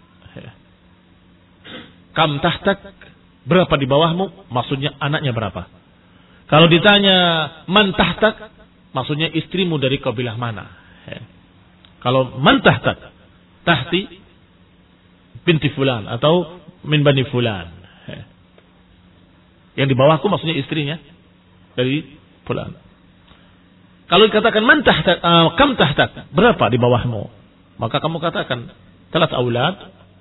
S1: kam tahtak, berapa di bawahmu, maksudnya anaknya berapa. Kalau ditanya man tahtak, maksudnya istrimu dari kabilah mana. Kalau man tahtak, tahti binti fulan atau min bani fulan. Yang di bawahku maksudnya istrinya dari fulan. Kalau dikatakan man tahtak, uh, kam tahtak, berapa di bawahmu, maka kamu katakan talat aulad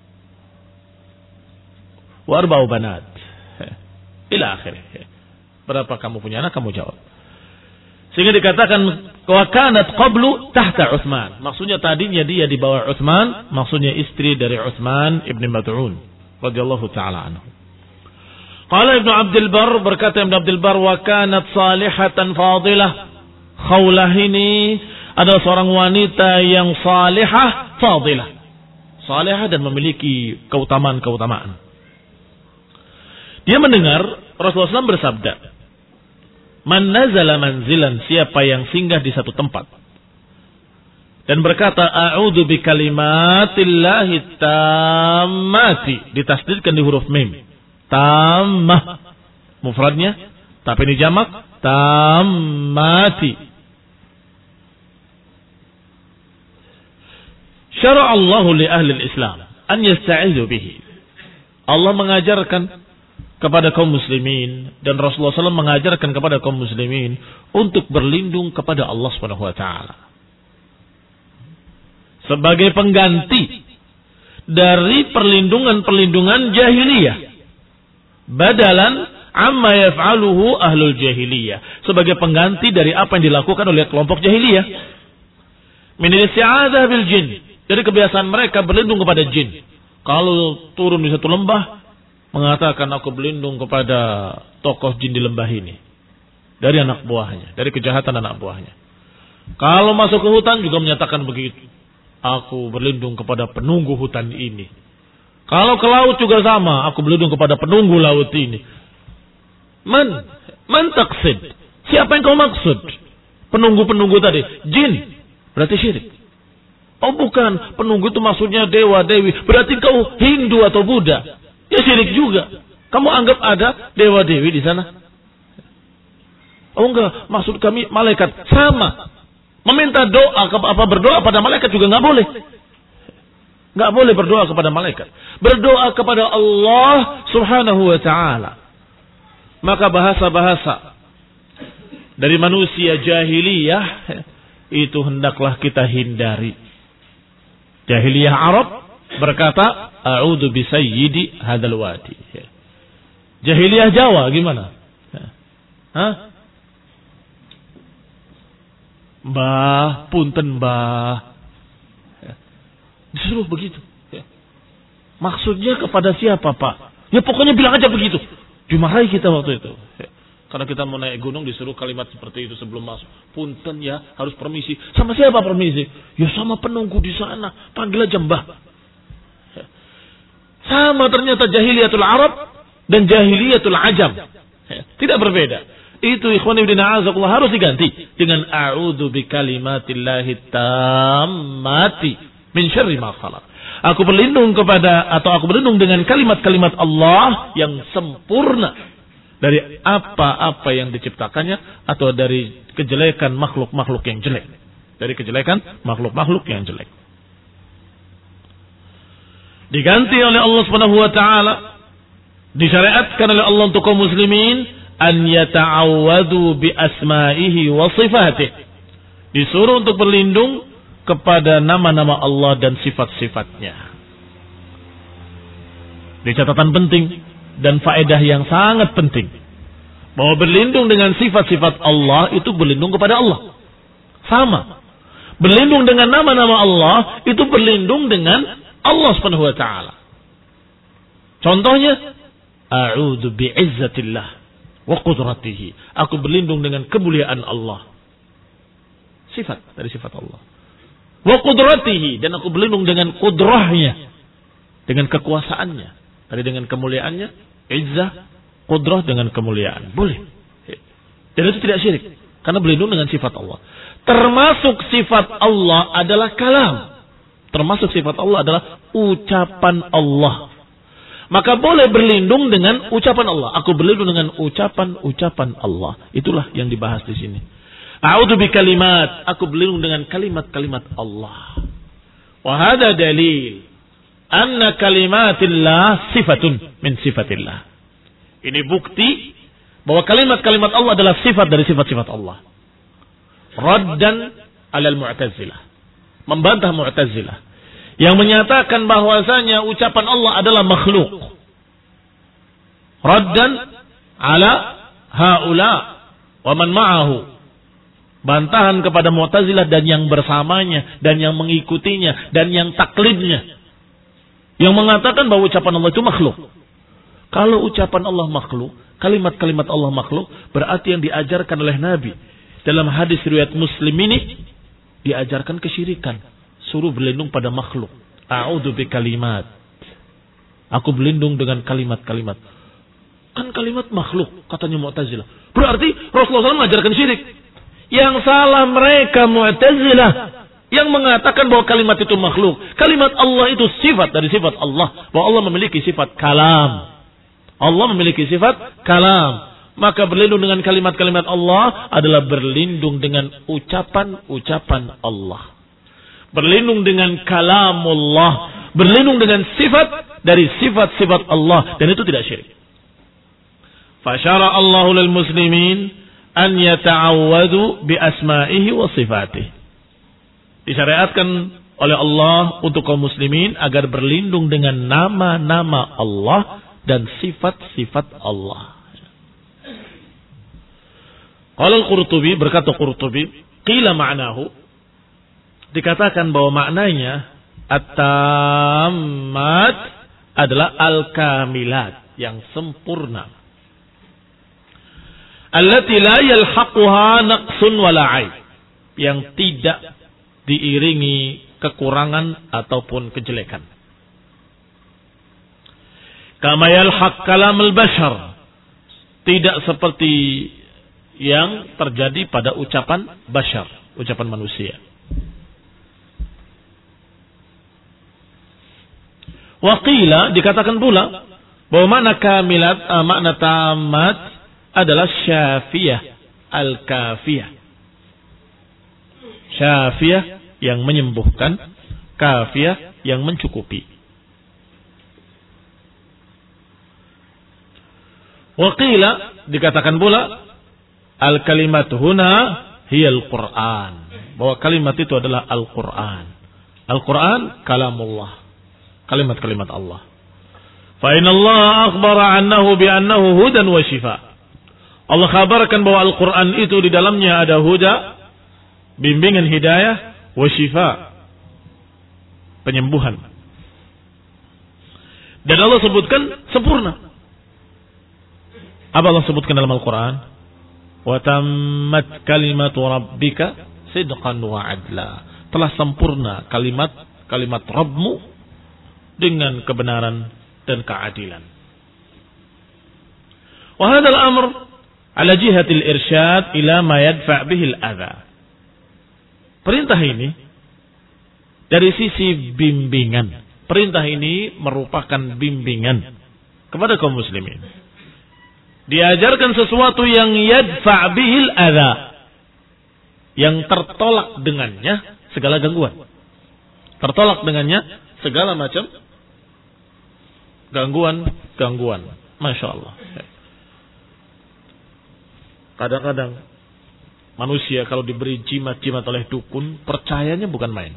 S1: wa arba'u banat ila akhirih. Berapa kamu punya anak, kamu jawab. Sehingga dikatakan wa kanat qablu tahta Utsman, maksudnya tadinya dia di bawah Utsman, maksudnya istri dari Utsman ibn Mad'un radhiyallahu taala anhu. Qala Ibnu Abdul Barr, berkata Ibnu Abdul Barr, wa kanat salihatan fadilah. Khawlah ini adalah seorang wanita yang salihah fadilah. Salihah dan memiliki keutamaan-keutamaan. Dia mendengar Rasulullah shallallahu alaihi wasallam bersabda, man nazala manzilan, siapa yang singgah di satu tempat dan berkata a'udzu bikalimatillahi tammati, ditasdidkan di huruf mim, tammah mufradnya, tapi ini jamak tammati. Syara Allahu li ahli al-Islam an yasta'idzu bihi. Allah mengajarkan kepada kaum muslimin dan Rasulullah shallallahu alaihi wasallam mengajarkan kepada kaum muslimin untuk berlindung kepada Allah Subhanahu wa taala sebagai pengganti dari perlindungan-perlindungan jahiliyah, badalan amma yaf'aluhu ahlul jahiliyah, sebagai pengganti dari apa yang dilakukan oleh kelompok jahiliyah. Min isti'adzah bil jin, dari kebiasaan mereka berlindung kepada jin. Kalau turun di satu lembah, mengatakan aku berlindung kepada tokoh jin di lembah ini, dari anak buahnya, dari kejahatan anak buahnya. Kalau masuk ke hutan juga menyatakan begitu, aku berlindung kepada penunggu hutan ini. Kalau ke laut juga sama, aku berlindung kepada penunggu laut ini. Man, man taqsid, siapa yang kau maksud? Penunggu-penunggu tadi, jin, berarti syirik. Oh bukan, penunggu itu maksudnya dewa dewi, berarti kau Hindu atau Buddha. Ya syirik juga. Kamu anggap ada dewa dewi di sana? Oh enggak, maksud kami malaikat. Sama. Meminta doa, apa berdoa pada malaikat juga enggak boleh. Enggak boleh berdoa kepada malaikat. Berdoa kepada Allah Subhanahu wa taala. Maka bahasa-bahasa dari manusia jahiliyah, itu hendaklah kita hindari. Jahiliyah Arab berkata, a'udzu bi sayyidi hadzal wadi. Jahiliyah Jawa gimana? Hah? Mbah, punten mbah. Disuruh begitu. Maksudnya kepada siapa, Pak? Ya pokoknya bilang aja begitu. Dimarahi kita waktu itu. Karena kita mau naik gunung disuruh kalimat seperti itu sebelum masuk. Punten ya, harus permisi. Sama siapa permisi? Ya sama penunggu di sana. Panggil aja mbah. Sama ternyata jahiliyatul Arab dan jahiliyatul Ajam. Tidak berbeda. Itu ikhwan ibn a'azakullah harus diganti dengan a'udzu bi kalimatillahi tammati min syarri ma khalaq. Aku berlindung kepada atau aku berlindung dengan kalimat-kalimat Allah yang sempurna dari apa-apa yang diciptakannya atau dari kejelekan makhluk-makhluk yang jelek. Dari kejelekan makhluk-makhluk yang jelek. Diganti oleh Allah Subhanahu wa taala, disyariatkan oleh Allah untuk kaum muslimin an yata'awwadu bi asma'ihi wa sifatihi. Disuruh untuk berlindung kepada nama-nama Allah dan sifat-sifatnya. Ini catatan penting dan faedah yang sangat penting. Bahwa berlindung dengan sifat-sifat Allah itu berlindung kepada Allah. Sama. Berlindung dengan nama-nama Allah itu berlindung dengan Allah Subhanahu wa taala. Contohnya, a'udzu bi'izzatillah wa qudratihi. Aku berlindung dengan kemuliaan Allah. Sifat dari sifat Allah. Wa qudratihi, dan aku berlindung dengan kudrahnya, dengan kekuasaannya. Tadi dengan kemuliaannya, izzah, qudrah dengan kemuliaan. Boleh. Dan itu tidak syirik, karena berlindung dengan sifat Allah. Termasuk sifat Allah adalah kalam. Termasuk sifat Allah adalah ucapan Allah. Maka boleh berlindung dengan ucapan Allah. Aku berlindung dengan ucapan-ucapan Allah. Itulah yang dibahas di sini. A'udzu bi kalimat. Aku berlindung dengan kalimat-kalimat Allah. Wa hadza dalil anna kalimatillah sifatun min sifatillah. Ini bukti bahwa kalimat-kalimat Allah adalah sifat dari sifat-sifat Allah. Raddan 'alal Mu'tazilah. Membantah Mu'tazilah yang menyatakan bahwasanya ucapan Allah adalah makhluk. Raddan 'ala haula wa man ma'ahu. Bantahan kepada Mu'tazilah dan yang bersamanya dan yang mengikutinya dan yang taklidnya, yang mengatakan bahwa ucapan Allah itu makhluk. Kalau ucapan Allah makhluk, kalimat-kalimat Allah makhluk, berarti yang diajarkan oleh Nabi dalam hadis riwayat Muslim ini diajarkan kesyirikan. Suruh berlindung pada makhluk. A'udzu bi kalimat. Aku berlindung dengan kalimat-kalimat. Kan kalimat makhluk, katanya Mu'tazilah. Berarti Rasulullah shallallahu alaihi wasallam mengajarkan syirik. Yang salah mereka Mu'tazilah yang mengatakan bahwa kalimat itu makhluk. Kalimat Allah itu sifat dari sifat Allah. Bahwa Allah memiliki sifat kalam. Allah memiliki sifat kalam. Maka berlindung dengan kalimat-kalimat Allah adalah berlindung dengan ucapan-ucapan Allah. Berlindung dengan kalamullah. Berlindung dengan sifat dari sifat-sifat Allah. Dan itu tidak syirik. Fasyara Allahu lil muslimin an yata'awwadu bi asma'ihi wa sifatihi. Disyariatkan oleh Allah untuk kaum muslimin agar berlindung dengan nama-nama Allah dan sifat-sifat Allah. Qala al-Qurtubi, berkata Qurtubi, qila ma'nahu, dikatakan bahwa maknanya at-tammat adalah al-kamilat, yang sempurna. Allati la yalhaquha naqsun wala 'aib, yang tidak diiringi kekurangan ataupun kejelekan. Kama yalhaq kalamul bashar, tidak seperti yang terjadi pada ucapan bashar, ucapan manusia. Wa qila, dikatakan pula bahwa makna kamilat, uh, makna tamat adalah syafiyah al-kafiyah. Syafiyah yang menyembuhkan, kafiyah yang mencukupi. Wa qila, dikatakan pula Al-kalimat huna hiya al-Quran. Bahwa kalimat itu adalah Al-Quran. Al-Quran kalamullah. Kalimat-kalimat Allah. Fa inna Allah akhbara annahu bi annahu hudan wa shifa. Allah kabarkan bahwa Al-Quran itu di dalamnya ada huda, bimbingan hidayah, wa shifa, penyembuhan. Dan Allah sebutkan sempurna. Apa Allah sebutkan dalam Al-Quran? Wa tammat kalimatu rabbika sidqan wa adla. Telah sempurna kalimat kalimat Rabbmu dengan kebenaran dan keadilan. Wa hadzal amr ala jihatil irsyad ila ma yadfa' bihi al-adha. Perintah ini dari sisi bimbingan. Perintah ini merupakan bimbingan kepada kaum muslimin. Diajarkan sesuatu yang yadfa' bihil adha, yang tertolak dengannya segala gangguan. Tertolak dengannya segala macam gangguan-gangguan. Masya Allah. Kadang-kadang manusia kalau diberi jimat-jimat oleh dukun, percayanya bukan main.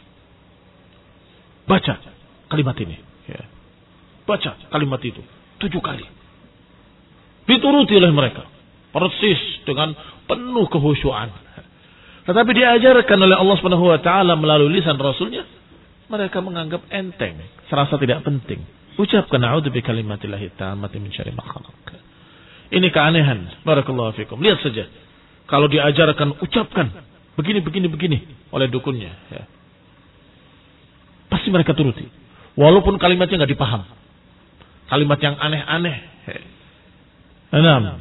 S1: Baca kalimat ini. Baca kalimat itu tujuh kali. Dituruti oleh mereka. Persis dengan penuh kehusyuan. Tetapi diajarkan oleh Allah Subhanahu wa taala melalui lisan Rasulnya, mereka menganggap enteng, serasa tidak penting. Ucapkan a'udzu bikalimatillahi tammati min syarri ma khalaq. Ini keanehan. Barakallahu fikum. Lihat saja. Kalau diajarkan ucapkan begini begini begini oleh dukunnya, ya. Pasti mereka turuti. Walaupun kalimatnya enggak dipaham. Kalimat yang aneh-aneh. Enam.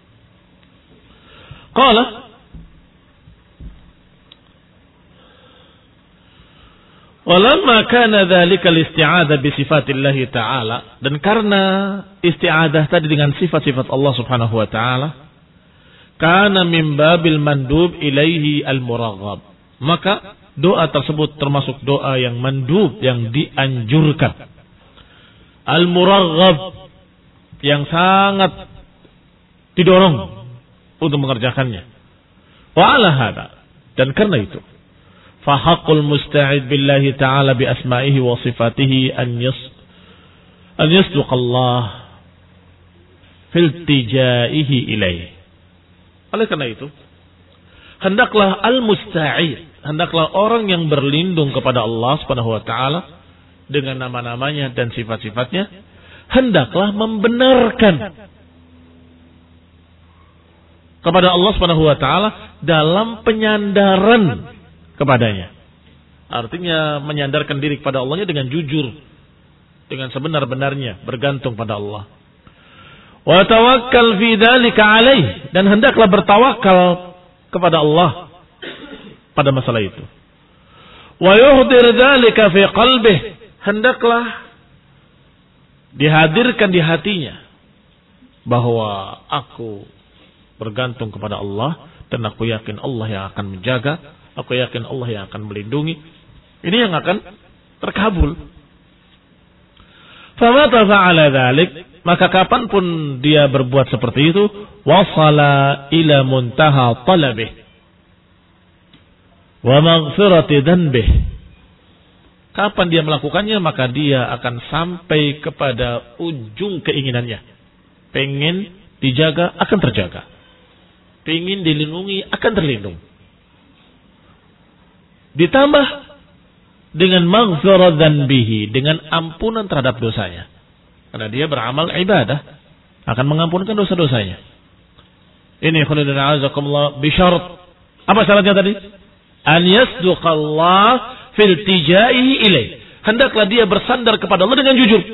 S1: Qala walamma kana dzalika al-isti'adzah bi sifatillah ta'ala, dan karena isti'adzah tadi dengan sifat-sifat Allah Subhanahu wa taala, kana min babil mandub ilaihi al-muraghab, maka doa tersebut termasuk doa yang mandub, yang dianjurkan, al-muraghab, yang sangat didorong untuk mengerjakannya. Wa ala hada, dan karena itu fa haqqul musta'id billahi ta'ala bi asma'ihi wa sifatihi an yas an yasduq Allah fil tijaihi ilaih. Oleh karena itu, hendaklah al-musta'id, hendaklah orang yang berlindung kepada Allah Subhanahu wa taala dengan nama-namanya dan sifat-sifatnya, hendaklah membenarkan kepada Allah Subhanahu wa taala dalam penyandaran kepadanya. Artinya menyandarkan diri kepada Allahnya dengan jujur, dengan sebenar-benarnya bergantung pada Allah. Wa tawakkal fi dzalika alaih, dan hendaklah bertawakal kepada Allah pada masalah itu. Wa yuhdir dzalika fi qalbih, hendaklah dihadirkan di hatinya bahwa aku bergantung kepada Allah dan aku yakin Allah yang akan menjaga, aku yakin Allah yang akan melindungi. Ini yang akan terkabul. Famata fa'ala dzalik, maka kapanpun dia berbuat seperti itu, wasala ila muntaha talabih wa maghfirati dhanbih. Kapan dia melakukannya, maka dia akan sampai kepada ujung keinginannya. Pengen dijaga, akan terjaga. Pengen dilindungi, akan terlindung. Ditambah dengan maghfirah dzanbihi, dengan ampunan terhadap dosanya. Karena dia beramal ibadah, akan mengampunkan dosa-dosanya. Ini khulidun a'azakumullah bisyarat. Apa syaratnya tadi? An yasduqallah fil tijaihi ilaih. Hendaklah dia bersandar kepada Allah dengan jujur.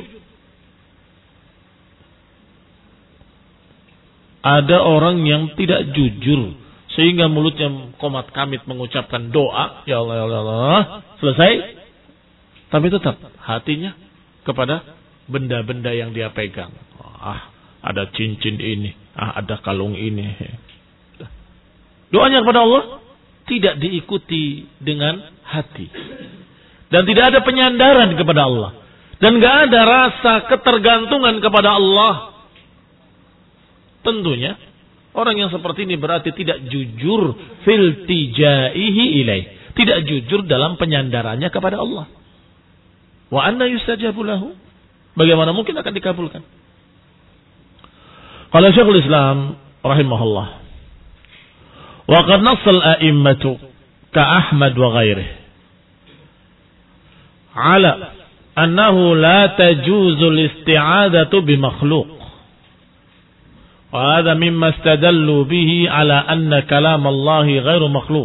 S1: Ada orang yang tidak jujur sehingga mulutnya komat kamit mengucapkan doa, ya Allah ya Allah, selesai, tapi tetap hatinya kepada benda-benda yang dia pegang. Ah, ada cincin ini, ah ada kalung ini. Doanya kepada Allah tidak diikuti dengan hati. Dan tidak ada penyandaran kepada Allah. Dan enggak ada rasa ketergantungan kepada Allah. Tentunya Orang yang seperti ini berarti tidak jujur fil tijaihi ilaih. Tidak jujur dalam penyandarannya kepada Allah. Wa anna yustajabu lahu. Bagaimana mungkin akan dikabulkan? Qala Syekhul Islam rahimahullah. Wa qad nassal a'immatu ka Ahmad wa ghairihi ala annahu la tajuzu al-isti'adatu bi makhluq. وهذا مما استدلوا به على أن كلام الله غير مخلوق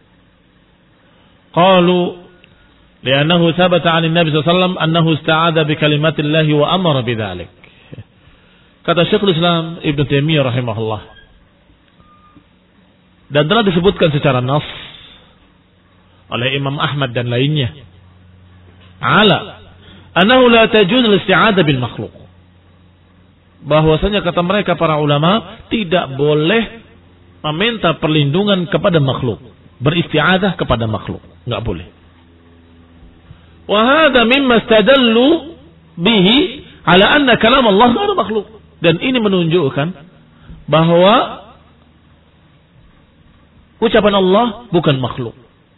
S1: قالوا لأنه ثبت عن النبي صلى الله عليه وسلم أنه استعاذ بكلمات الله وأمر بذلك. Kata Syekhul Islam Ibn Taimiyah rahimahullah, dan telah disebutkan secara nas oleh Imam Ahmad dan lainnya ala annahu la tajuz al-isti'adzah bil makhluq, bahwasanya kata mereka para ulama tidak boleh meminta perlindungan kepada makhluk, beristi'adzah kepada makhluk, enggak boleh. Wa hadza mimma istadallu bihi ala anna kalam Allah ghairu makhluk, dan ini menunjukkan bahwa ucapan Allah bukan makhluk.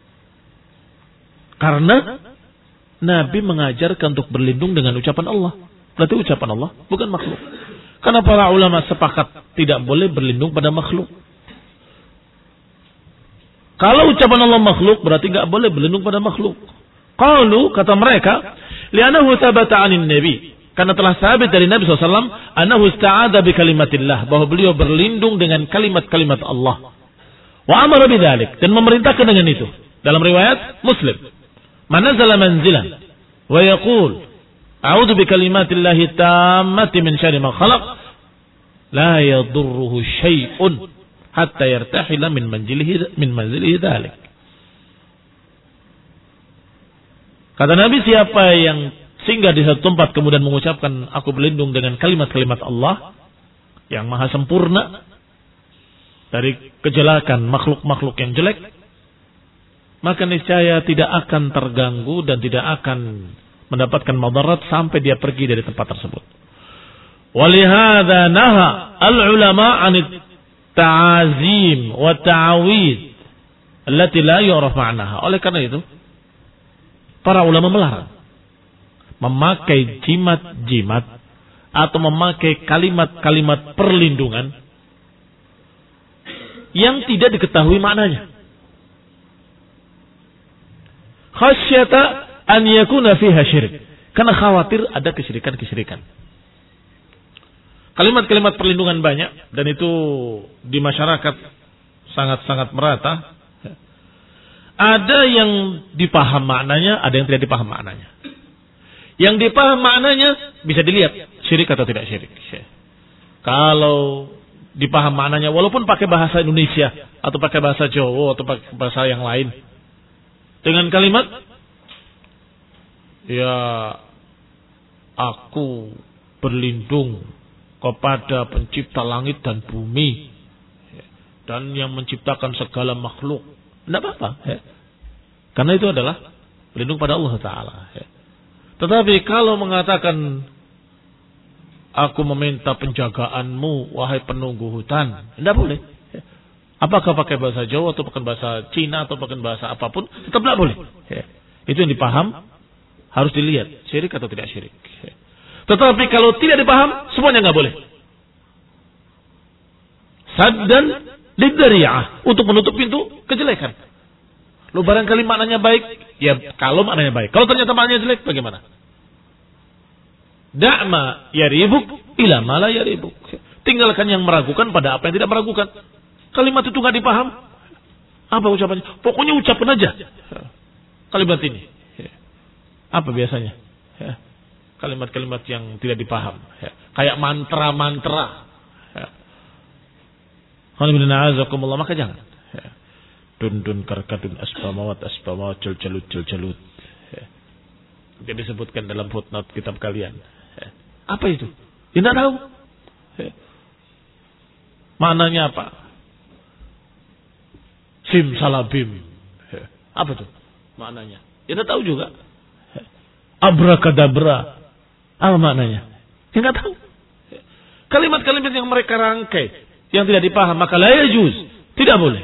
S1: Karena Nabi mengajarkan untuk berlindung dengan ucapan Allah. Berarti ucapan Allah bukan makhluk. Karena para ulama sepakat tidak boleh berlindung pada makhluk. Kalau ucapan Allah makhluk, berarti tidak boleh berlindung pada makhluk. Qalu, kata mereka, li'anahu thabata 'anin nabi, karena telah sabit dari Nabi shallallahu alaihi wasallam, anahu ista'adha bi kalimatillah, bahwa beliau berlindung dengan kalimat-kalimat Allah. Wa amara bidzalik, dan memerintahkan dengan itu. Dalam riwayat Muslim, man nazala manzilan wa yaqul a'udzu bi kalimatillahi tammati min syarri ma khalaq la yadurruhu syai'un hatta yartahila min manzilihi min manzilihi dzalik. Kata Nabi, siapa yang singgah di satu tempat kemudian mengucapkan aku berlindung dengan kalimat-kalimat Allah yang maha sempurna dari kejelekan makhluk-makhluk yang jelek, maka niscaya tidak akan terganggu dan tidak akan mendapatkan madarat sampai dia pergi dari tempat tersebut. Walihada naha al-ulama 'an ta'azim wa ta'awid allati la yu'raf ma'naha. Oleh karena itu, para ulama melarang memakai jimat-jimat atau memakai kalimat-kalimat perlindungan yang tidak diketahui maknanya. Khasyata an yakuna fiha syirik, karena khawatir ada kesyirikan-kesyirikan. Kalimat-kalimat perlindungan banyak, dan itu di masyarakat sangat-sangat merata. Ada yang dipaham maknanya, ada yang tidak dipaham maknanya. Yang dipaham maknanya bisa dilihat syirik atau tidak syirik. Kalau dipaham maknanya, walaupun pakai bahasa Indonesia atau pakai bahasa Jawa atau pakai bahasa yang lain, dengan kalimat ya aku berlindung kepada pencipta langit dan bumi dan yang menciptakan segala makhluk, tidak apa-apa ya. Karena itu adalah berlindung pada Allah Ta'ala ya. Tetapi kalau mengatakan aku meminta penjagaanmu wahai penunggu hutan, tidak boleh ya. Apakah pakai bahasa Jawa atau pakai bahasa Cina atau pakai bahasa apapun, tetap tidak boleh ya. Itu yang dipaham, harus dilihat syirik atau tidak syirik ya. Tetapi kalau tidak dipaham, semuanya nggak boleh. Saddan lidzari'ah, untuk menutup pintu kejelekan. Lu barangkali maknanya baik, ya kalau maknanya baik. Kalau ternyata maknanya jelek, bagaimana? Da'ma yaribuk ila ma la yaribuk. Tinggalkan yang meragukan pada apa yang tidak meragukan. Kalimat itu nggak dipaham, apa ucapannya? Pokoknya ucapkan aja kalimat ini. Apa biasanya? Kalimat-kalimat yang tidak dipaham, kayak mantra-mantra. Alhamdulillah, maka jangan. Dun dun karkadun asbamawat asbamawat jul jalut jul jalut. Jadi disebutkan dalam footnote kitab kalian. Apa itu? Tidak tahu. Maknanya apa? Sim salabim. Apa itu maknanya? Tidak tahu juga. Abrakadabra. Apa maknanya? Tidak tahu. Kalimat-kalimat yang mereka rangkai, yang tidak dipaham, maka la yajuz, tidak boleh.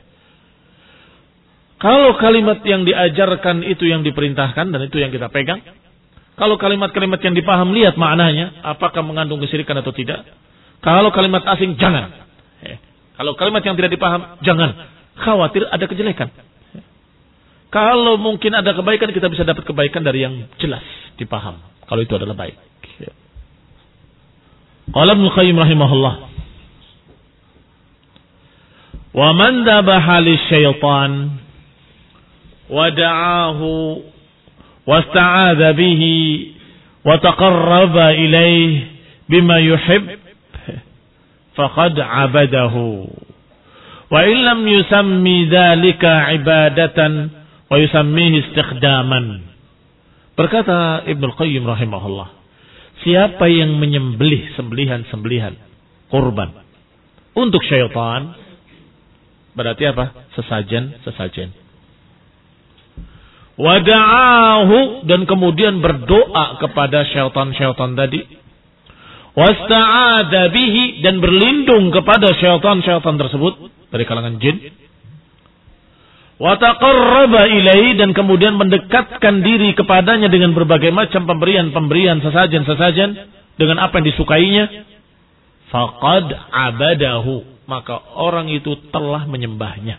S1: Kalau kalimat yang diajarkan itu yang diperintahkan dan itu yang kita pegang. Kalau kalimat-kalimat yang dipaham, lihat maknanya, apakah mengandung kesyirikan atau tidak. Kalau kalimat asing, jangan. Kalau kalimat yang tidak dipaham, jangan. Khawatir ada kejelekan. Kalau mungkin ada kebaikan, kita bisa dapat kebaikan dari yang jelas dipaham. Kalau itu adalah baik. Qala Ibnu Qayyim rahimahullah. Wa man dabaha lisyaitan wa da'ahu wasta'adha bihi wa taqarraba ilayhi bima yuhib faqad 'abadahu wa in lam yusammi dhalika 'ibadatan wa yusammihi istikhdaman. Berkata Ibnu Qayyim rahimahullah, siapa yang menyembelih sembelihan-sembelihan kurban untuk syaitan, berarti apa? Sesajen-sesajen. Wada'ahu, dan kemudian berdoa kepada syaitan-syaitan tadi. Wasta'adha bihi, dan berlindung kepada syaitan-syaitan tersebut dari kalangan jin. Wa taqarraba ilaihi, dan kemudian mendekatkan diri kepadanya dengan berbagai macam pemberian-pemberian sesajen-sesajen dengan apa yang disukainya. Faqad abadahu, maka orang itu telah menyembahnya.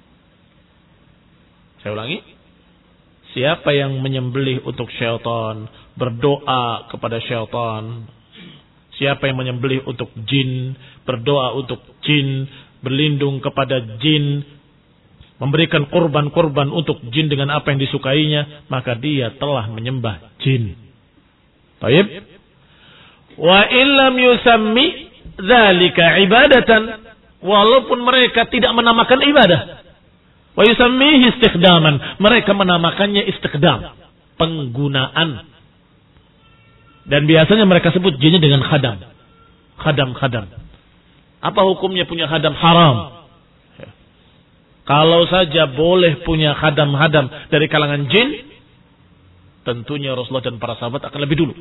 S1: Saya ulangi. Siapa yang menyembelih untuk syaitan, berdoa kepada syaitan. Siapa yang menyembelih untuk jin, berdoa untuk jin, berlindung kepada jin, memberikan korban-korban untuk jin dengan apa yang disukainya, maka dia telah menyembah jin. Baik. Wa illam yusammi dzalika ibadatan, walaupun mereka tidak menamakan ibadah. Wa yusammihi istikhdaman, mereka menamakannya istikhdam, penggunaan. Dan biasanya mereka sebut jinnya dengan khadam. Khadam-khadam. Apa hukumnya punya khadam? Haram. Kalau saja boleh punya khadam-khadam dari kalangan jin, tentunya Rasulullah dan para sahabat akan lebih dulu.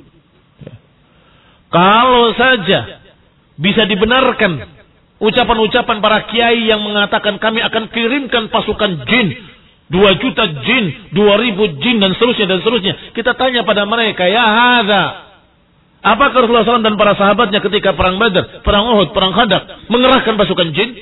S1: Kalau saja bisa dibenarkan ucapan-ucapan para kiai yang mengatakan kami akan kirimkan pasukan jin, dua juta jin, dua ribu jin, dan seterusnya dan seterusnya. Kita tanya pada mereka, ya hadza, apakah Rasulullah shallallahu alaihi wasallam dan para sahabatnya ketika perang Badar, perang Uhud, perang Khandaq mengerahkan pasukan jin?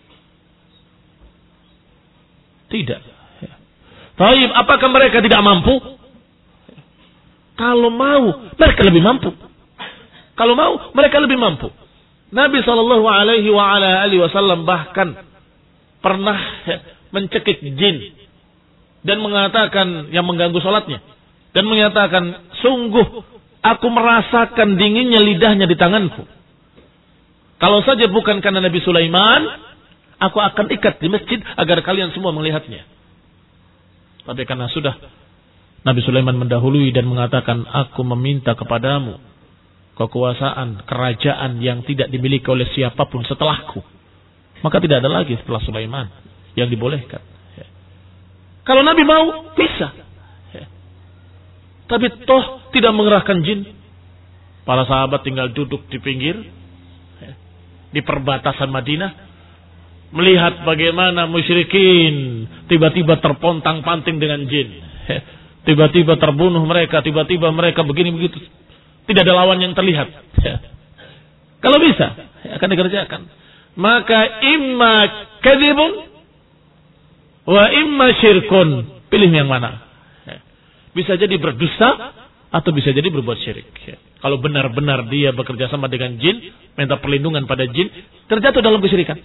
S1: Tidak. Taib, apakah mereka tidak mampu? Kalau mau, mereka lebih mampu. Kalau mau, mereka lebih mampu. Nabi shallallahu alaihi wasallam bahkan pernah mencekik jin dan mengatakan, yang mengganggu sholatnya, dan menyatakan, sungguh aku merasakan dinginnya lidahnya di tanganku. Kalau saja bukan karena Nabi Sulaiman, aku akan ikat di masjid agar kalian semua melihatnya. Tapi karena sudah Nabi Sulaiman mendahului dan mengatakan, aku meminta kepadamu kekuasaan, kerajaan yang tidak dimiliki oleh siapapun setelahku. Maka tidak ada lagi setelah Sulaiman yang dibolehkan. Kalau Nabi mau, bisa. Tapi toh tidak mengerahkan jin. Para sahabat tinggal duduk di pinggir, di perbatasan Madinah, melihat bagaimana musyrikin tiba-tiba terpontang-panting dengan jin. Tiba-tiba terbunuh mereka, tiba-tiba mereka begini begitu. Tidak ada lawan yang terlihat. Ya. Kalau bisa, ya, akan dikerjakan. Maka imma kadzibun wa imma syirkun. Pilih yang mana. Ya. Bisa jadi berdusta atau bisa jadi berbuat syirik. Ya. Kalau benar-benar dia bekerja sama dengan jin, minta perlindungan pada jin, terjatuh dalam kesyirikan.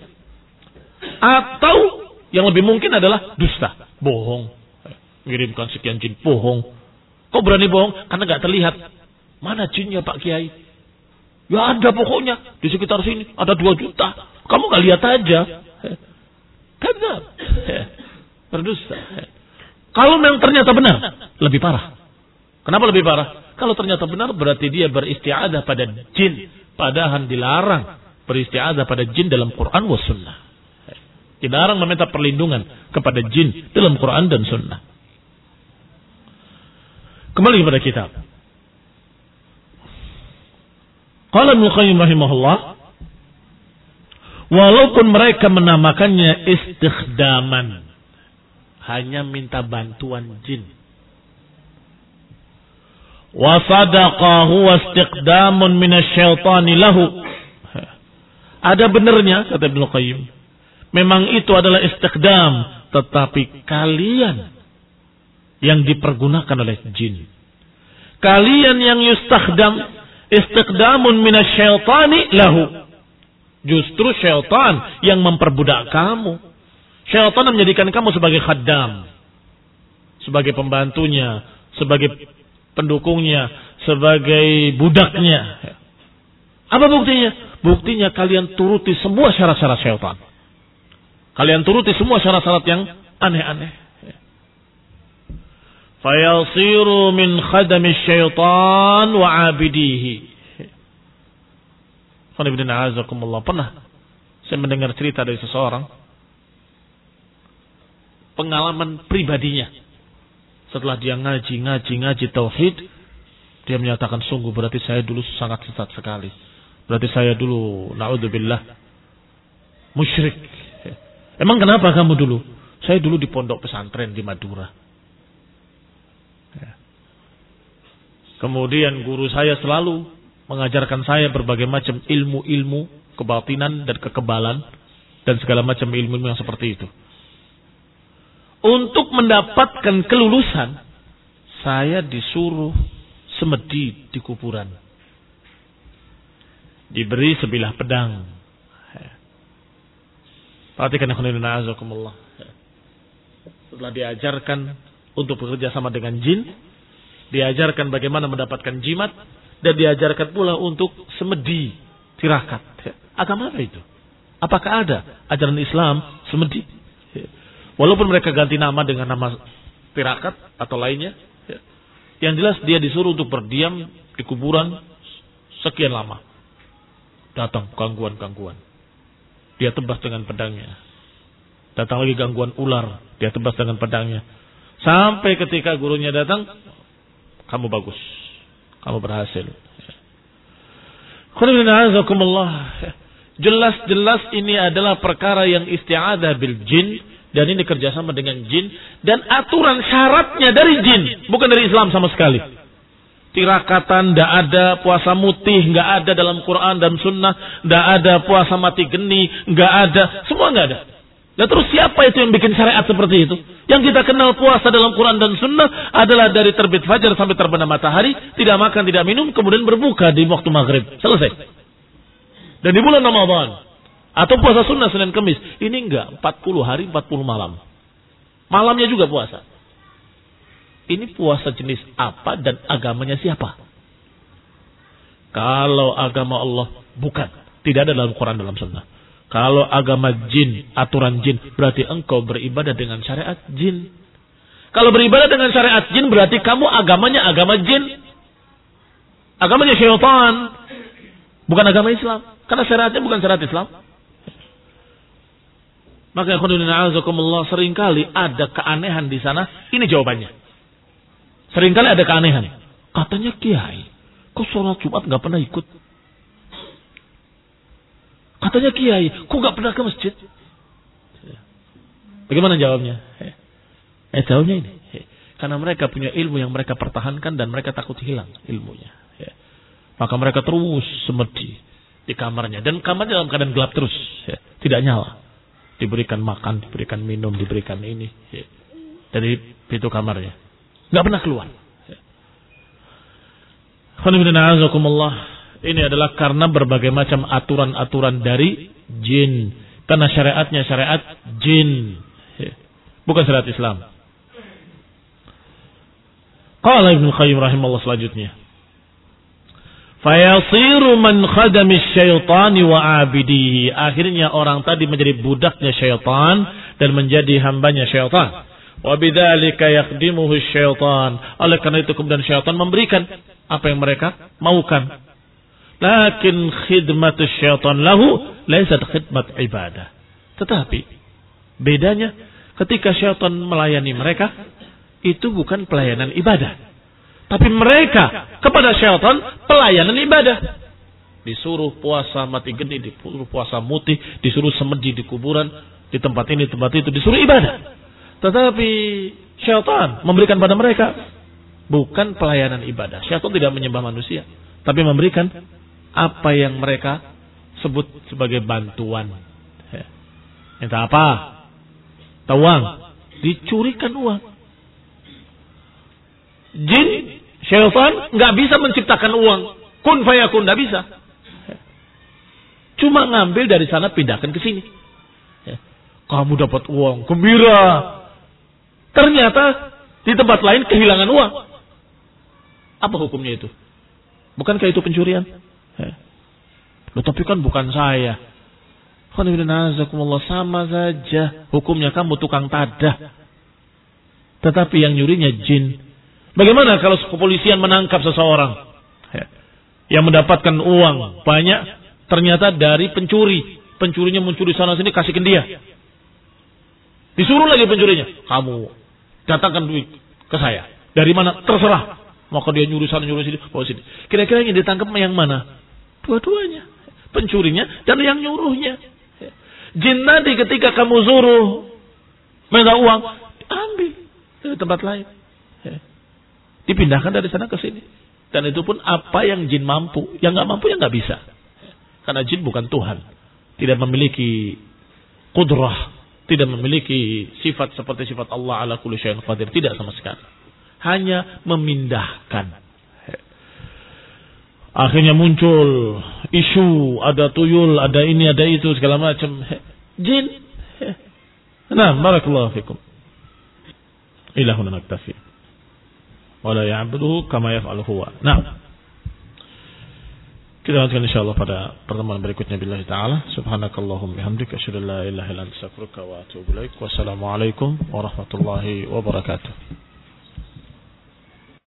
S1: Atau yang lebih mungkin adalah dusta, bohong. Ya. Ngirimkan sekian jin, bohong. Kok berani bohong? Karena gak terlihat. Mana jinnya Pak Kiai? Ya ada pokoknya. Di sekitar sini. Ada dua juta. Kamu gak lihat aja. Benar. Berdusta. Kalau memang ternyata benar. Lebih parah. Kenapa lebih parah? Kalau ternyata benar berarti dia beristi'adah pada jin. Padahal dilarang beristi'adah pada jin dalam Quran wa sunnah. Dilarang meminta perlindungan kepada jin dalam Quran dan sunnah. Kembali kepada kitab. Qala Ibnu Qayyim rahimahullah, Walaupun mereka menamakannya istikhdaman, hanya minta bantuan jin. Wa sadaqa huwa istiqdamun minasyaitani lahu. Ada benarnya kata Ibnu Qayyim. Memang itu adalah istiqdam, tetapi kalian yang dipergunakan oleh jin. Kalian yang yustakhdam, istiqdamun minasyaitani lahu. Justru syaitan yang memperbudak kamu. Syaitan menjadikan kamu sebagai khaddam, sebagai pembantunya, sebagai pendukungnya, sebagai budaknya. Apa buktinya? Buktinya kalian turuti semua syarat-syarat syaitan. Kalian turuti semua syarat-syarat yang aneh-aneh. Fayasiru min khadami syaitan wa abidihi. Pernah saya mendengar cerita dari seseorang, pengalaman pribadinya. Setelah dia ngaji, ngaji, ngaji tauhid, dia menyatakan sungguh berarti saya dulu sangat sesat sekali. Berarti saya dulu, na'udzubillah, musyrik. Emang kenapa kamu dulu? Saya dulu di pondok pesantren di Madura. Kemudian guru saya selalu mengajarkan saya berbagai macam ilmu-ilmu kebatinan dan kekebalan dan segala macam ilmu-ilmu yang seperti itu. Untuk mendapatkan kelulusan, saya disuruh semedi di kuburan. Diberi sebilah pedang. Perhatikan ya khonirina azakumullah. Setelah diajarkan untuk bekerja sama dengan jin, diajarkan bagaimana mendapatkan jimat, dan diajarkan pula untuk semedi, tirakat. Agama apa itu? Apakah ada ajaran Islam semedi? Walaupun mereka ganti nama dengan nama tirakat atau lainnya, yang jelas dia disuruh untuk berdiam di kuburan sekian lama. Datang gangguan-gangguan, dia tebas dengan pedangnya. Datang lagi gangguan ular, dia tebas dengan pedangnya. Sampai ketika gurunya datang, kamu bagus, kamu berhasil. Jelas-jelas ini adalah perkara yang isti'adah bil jin, dan ini kerjasama dengan jin, dan aturan syaratnya dari jin, bukan dari Islam sama sekali. Tirakatan tidak ada, puasa mutih nggak ada dalam Quran dan Sunnah, tidak ada puasa mati geni, nggak ada, semua nggak ada. Dan terus siapa itu yang bikin syariat seperti itu? Yang kita kenal puasa dalam Quran dan Sunnah adalah dari terbit fajar sampai terbenam matahari, tidak makan, tidak minum, kemudian berbuka di waktu maghrib. Selesai. Dan di bulan Ramadan, atau puasa Sunnah Senin Kemis, ini enggak, empat puluh hari, empat puluh malam. Malamnya juga puasa. Ini puasa jenis apa dan agamanya siapa? Kalau agama Allah, bukan. Tidak ada dalam Quran, dalam Sunnah. Kalau agama jin, aturan jin, berarti engkau beribadah dengan syariat jin. Kalau beribadah dengan syariat jin, berarti kamu agamanya agama jin. Agamanya syaitan. Bukan agama Islam. Karena syariatnya bukan syariat Islam. Maka azakumullah, seringkali ada keanehan di sana. Ini jawabannya. Seringkali ada keanehan. Katanya kiai, kok sholat Jumat gak pernah ikut? Katanya kiai, kok gak pernah ke masjid? Bagaimana jawabnya? Eh jawabnya ini. Karena mereka punya ilmu yang mereka pertahankan dan mereka takut hilang ilmunya. Maka mereka terus semedi di kamarnya. Dan kamarnya dalam keadaan gelap terus. Tidak nyala. Diberikan makan, diberikan minum, diberikan ini. Dari pintu kamarnya. Gak pernah keluar. Ini adalah karena berbagai macam aturan-aturan dari jin. Karena syariatnya syariat jin. Bukan syariat Islam. Qala Ibnu Qayyim rahimahullah selanjutnya. Fayasiru man khadami syaitani wa abidihi. Akhirnya orang tadi menjadi budaknya syaitan dan menjadi hambanya syaitan. Wa bidzalika yakhdimuhu syaitan. Oleh karena itu kemudian syaitan memberikan apa yang mereka maukan. Lakin khidmatu syaitan lahu laysat khidmat ibadah. Tetapi bedanya ketika syaitan melayani mereka, itu bukan pelayanan ibadah. Tapi mereka kepada syaitan pelayanan ibadah. Disuruh puasa mati geni, disuruh puasa mutih, disuruh semedi di kuburan, di tempat ini, tempat itu, disuruh ibadah. Tetapi syaitan memberikan pada mereka bukan pelayanan ibadah. Syaitan tidak menyembah manusia, tapi memberikan apa yang mereka sebut sebagai bantuan. Entah apa? Uang. Dicurikan uang. Jin, syaitan nggak bisa menciptakan uang. Kun fayakun, nggak bisa. Cuma ngambil dari sana, pindahkan ke sini. Kamu dapat uang, gembira. Ternyata di tempat lain kehilangan uang. Apa hukumnya itu? Bukankah itu pencurian? Loh, tapi kan bukan saya. Sama saja. Hukumnya kamu tukang tadah. Tetapi yang nyurinya jin. Bagaimana kalau kepolisian menangkap seseorang yang mendapatkan uang banyak, ternyata dari pencuri. Pencurinya mencuri sana sini, kasihkan dia. Disuruh lagi pencurinya, kamu datangkan duit ke saya. Dari mana? Terserah. Maka dia nyuri sana, nyuri sini, bawa sini. Kira-kira yang ditangkap yang mana? Dua-duanya. Pencurinya dan yang nyuruhnya. Jin tadi ketika kamu suruh minta uang, ambil dari tempat lain. Dipindahkan dari sana ke sini. Dan itu pun apa yang jin mampu. Yang nggak mampu, yang nggak bisa. Karena jin bukan Tuhan. Tidak memiliki qudrah. Tidak memiliki sifat seperti sifat Allah ala kulli syai'in qadir. Tidak sama sekali. Hanya memindahkan. Akhirnya muncul isu. Ada tuyul, ada ini, ada itu. Segala macam. Jin. Nah, barakallahu fikum. Ilahuna naktafi. Wala ya'budu kama yaf'alu huwa. Nah, kita lanjutkan insyaallah pada pertemuan berikutnya billahi taala. Subhanakallahumma bihamdika asyhadu an la ilaha illa anta astaghfiruka wa atubu ilaik. Wassalamu alaikum warahmatullahi wabarakatuh.